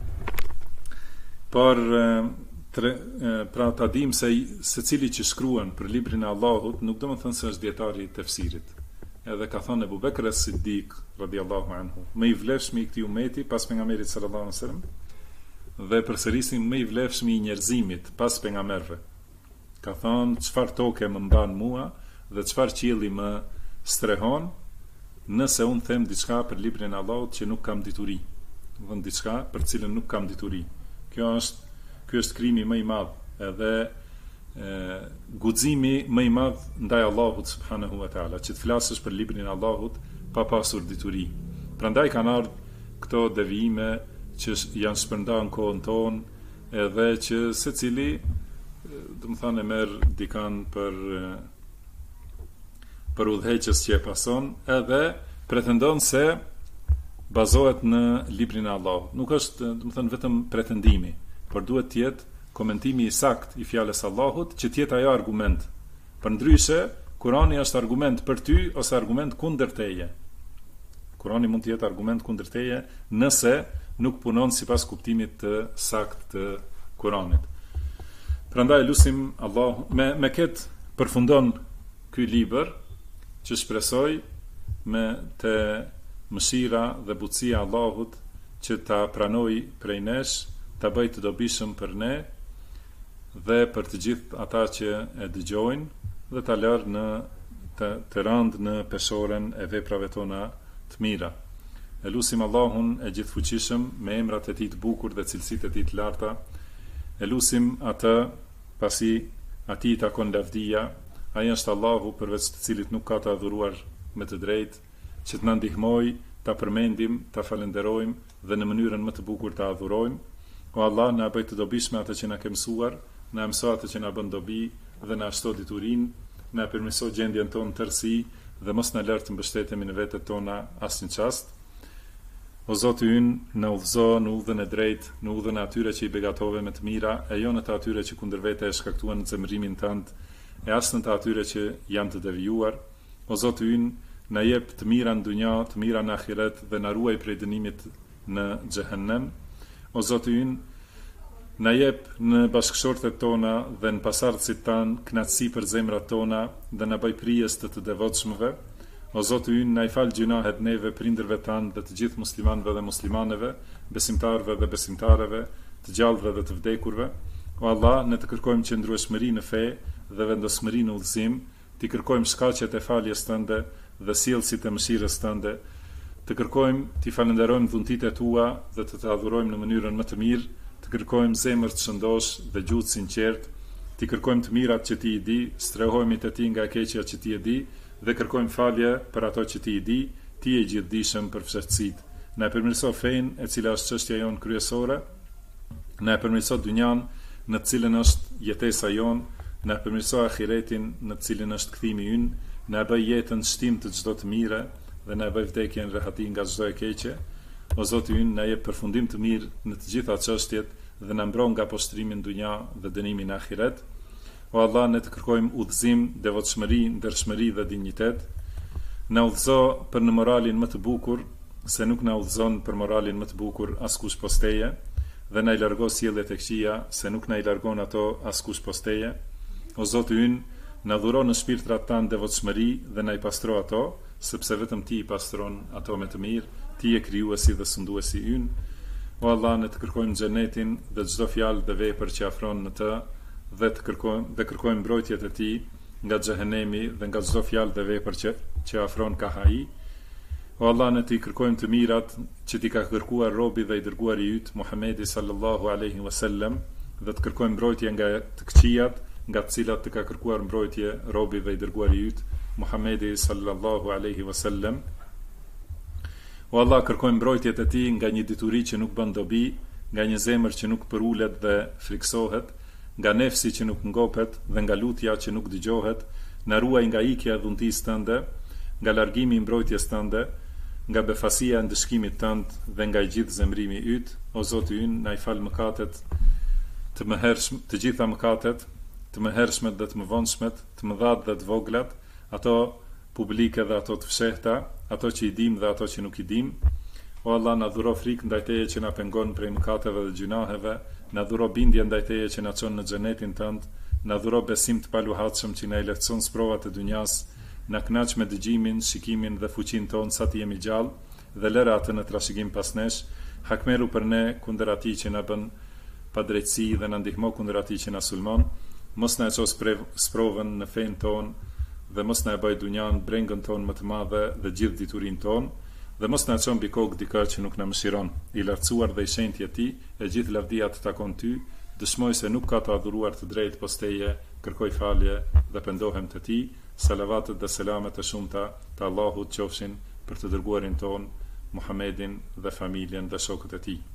por pra ta dim se secili që shkruan për librin e Allahut nuk do të thonë se është dietari i tefsirit. Edhe ka thënë Abu Bekr as-Siddiq radhiyallahu anhu, më i vlefshmi i këtij umeti pas pejgamberit sallallahu alaihi wasallam, dhe përsërisim më i vlefshmi i njerëzimit pas pejgamberëve. Ka thënë çfarë toke më mban mua dhe çfarë qielli më strehon, nëse unë them diçka për librin e Allahut që nuk kam dituri. Do të thonë diçka për cilën nuk kam dituri. Ky është krimi më i madh, edhe guximi më i madh ndaj Allahut subhanahu wa taala, që të flasësh për librin e Allahut pa pasur dituri. Prandaj kanë ardhur këto devijime që janë shpërndarë në kohën tonë, edhe që secili, do të thonë, merr dikan për udhëheqës që e pason, edhe pretendon se bazohet në librin e Allahut. Nuk është, do të thonë, vetëm pretendimi, por duhet të jetë komentimi i sakt i fjalës Allahut, që të jetë ajo argument. Përndryshe, Kurani është argument për ty ose argument kundër teje. Kurani mund të jetë argument kundër teje nëse nuk punon sipas kuptimit të sakt të Kuranit. Prandaj lutim Allah me këtë përfundon ky libër, që shpresoj me të mëshira dhe butësia e Allahut që ta pranoj prej nesh, ta bëj të dobishëm për ne dhe për të gjithë ata që e dëgjojnë, dhe ta lërë në të randë në peshoren e veprave tona të mira. E lusim Allahun e gjithfuqishëm me emrat e tij të bukur dhe cilësitë e tij të larta. E lusim atë pasi atij takon lavdia. Ai është Allahu përveç të cilit nuk ka të adhuruar me të drejtë, që të na ndihmoj ta përmendim, ta falenderojmë dhe në mënyrën më të bukur ta adhurojmë. O Allah, na bëj të dobishme atë që na ke mësuar, na mëso atë që na bën dobi dhe na shto diturinë, na përmirëso gjendjen tonë tërësi dhe mos na lër të mbështetemi në vetët tona asnjë çast. O Zoti ynë, na udhëzo në udhën e drejtë, në udhën e atyre që i begatove me të mira, e jo në të atyre që kundër vete e shkaktuan zemërimin tënd, e as në të atyre që janë të devijuar. O Zoti ynë, na jep të mira në dunja, të mira në ahiret dhe na ruaj prej dënimit në xhehenem. O Zoti ynë, na jep në bashkëshortet tona dhe në pasardhësit tanë kënaqësi për zemrat tona dhe na bëj prijes të devotshmëve. O Zoti ynë, na i fal gjunahet neve, prindërve tanë dhe të gjithë muslimanëve dhe muslimaneve, besimtarëve dhe besimtareve, të gjallëve dhe të vdekurve. O Allah, ne të kërkojmë qëndrueshmëri në fe dhe vendosmëri në udhëzim, të kërkojmë shkaqet e faljes tënde dhe sjellësit e mëshirës tënde, të kërkojmë të falenderojmë dhuntitë tua dhe të adhurojmë në mënyrën më të mirë, të kërkojmë zemër të shëndosh dhe gjuhë sinqert, të kërkojmë të mirat që ti i di, strehohemi te ti nga e keqja që ti e di, dhe kërkojmë falje për ato që ti i di, ti e gjithdijshëm për fshehtësitë. Na e përmirëso fenë, e cila është çështja jonë kryesore, na e përmirëso dynjan në të cilën është jetesa jonë, na e përmirëso ahiretin në të cilin është kthimi ynë, na e bëj jetën shtim të çdo të mire dhe na e bëj vdekjen rehati nga çdo e keqe. O Zoti ynë, na jep përfundim të mirë në të gjitha çështjet dhe na mbron nga poshtrimi në dynja dhe dënimi në ahiret. O Allah, ne të kërkojmë udhëzim, devotshmëri, ndershmëri dhe dinjitet. Na udhëzo për në moralin më të bukur, se nuk na udhëzon për moralin më të bukur askush posteje, dhe na i largo sjelljet e këqija, se nuk na i largon ato askush posteje. O Zoti ynë, na dhuro në shpirtrat tanë devotshmëri dhe na i pastro ato, sepse vetëm ti i pastron ato me të mirë, ti je krijuesi dhe sunduesi ynë. O Allah, ne të kërkojmë xhenetin dhe çdo fjalë dhe vepër që afron në të, dhe kërkojmë mbrojtjet e tij nga xhehenemi dhe nga çdo fjalë dhe vepër që afron kahai. O Allah, ne të kërkojmë të mirat që ti ka kërkuar robi dhe i dërguari yt Muhamedi sallallahu alaihi wasallam, dhe të kërkojmë mbrojtje nga të këqijat, nga të cilat të ka kërkuar mbrojtje robi dhe i dërguari yt Muhamedi sallallahu alaihi wasallam. O Allah, kërkojmë mbrojtjet e tij nga një dituri që nuk bën dobi, nga një zemër që nuk përulet dhe friksohet, nga nefsi që nuk ngopet dhe nga lutja që nuk dëgjohet. Na ruaj nga ikja e dhuntisë tënde, nga largimi i mbrojtjes tënde, nga befasia e ndëshkimit tënd dhe nga i gjithë zemrimi yt. O Zoti ynë, na i fal mëkatet të gjitha mëkatet, të mëhershmet dhe të mëvonshmet, të mëdhat dhe të voglat, ato publike dhe ato të fshehta, ato që i dim dhe ato që nuk i dim. O Allah, na dhuro frikë ndaj teje që na pengon prej mëkateve dhe gjunaheve, na dhuro bindje ndaj teje që na çon në xhenetin tënd, na dhuro besim të paluhatshëm që na i lehtëson sprovat e dunjas, na kënaq me dëgjimin, shikimin dhe fuqinë tonë sa të jemi gjallë, dhe lëre atë në trashëgim pas nesh. Hakmeru për ne kundër atij që na bën padrejtësi dhe na ndihmo kundër atij që na sulmon. Mos na ços sprovën në fen tonë dhe mos na e bëj dunjan brengën ton më të madhe dhe gjithë diturinë ton, dhe mos na çon mbi kokë dikë që nuk na mëshiron. I lartësuar dhe i shenjtë je ti, e gjithë lavdia të takon ty, dëshmoj se nuk ka të adhuruar të drejtë pos teje, kërkoj falje dhe pendohem te ti. Salavatet dhe selamet e shumta të Allahut qofshin për të dërguarin ton Muhammedin dhe familjen dhe shokët e tij.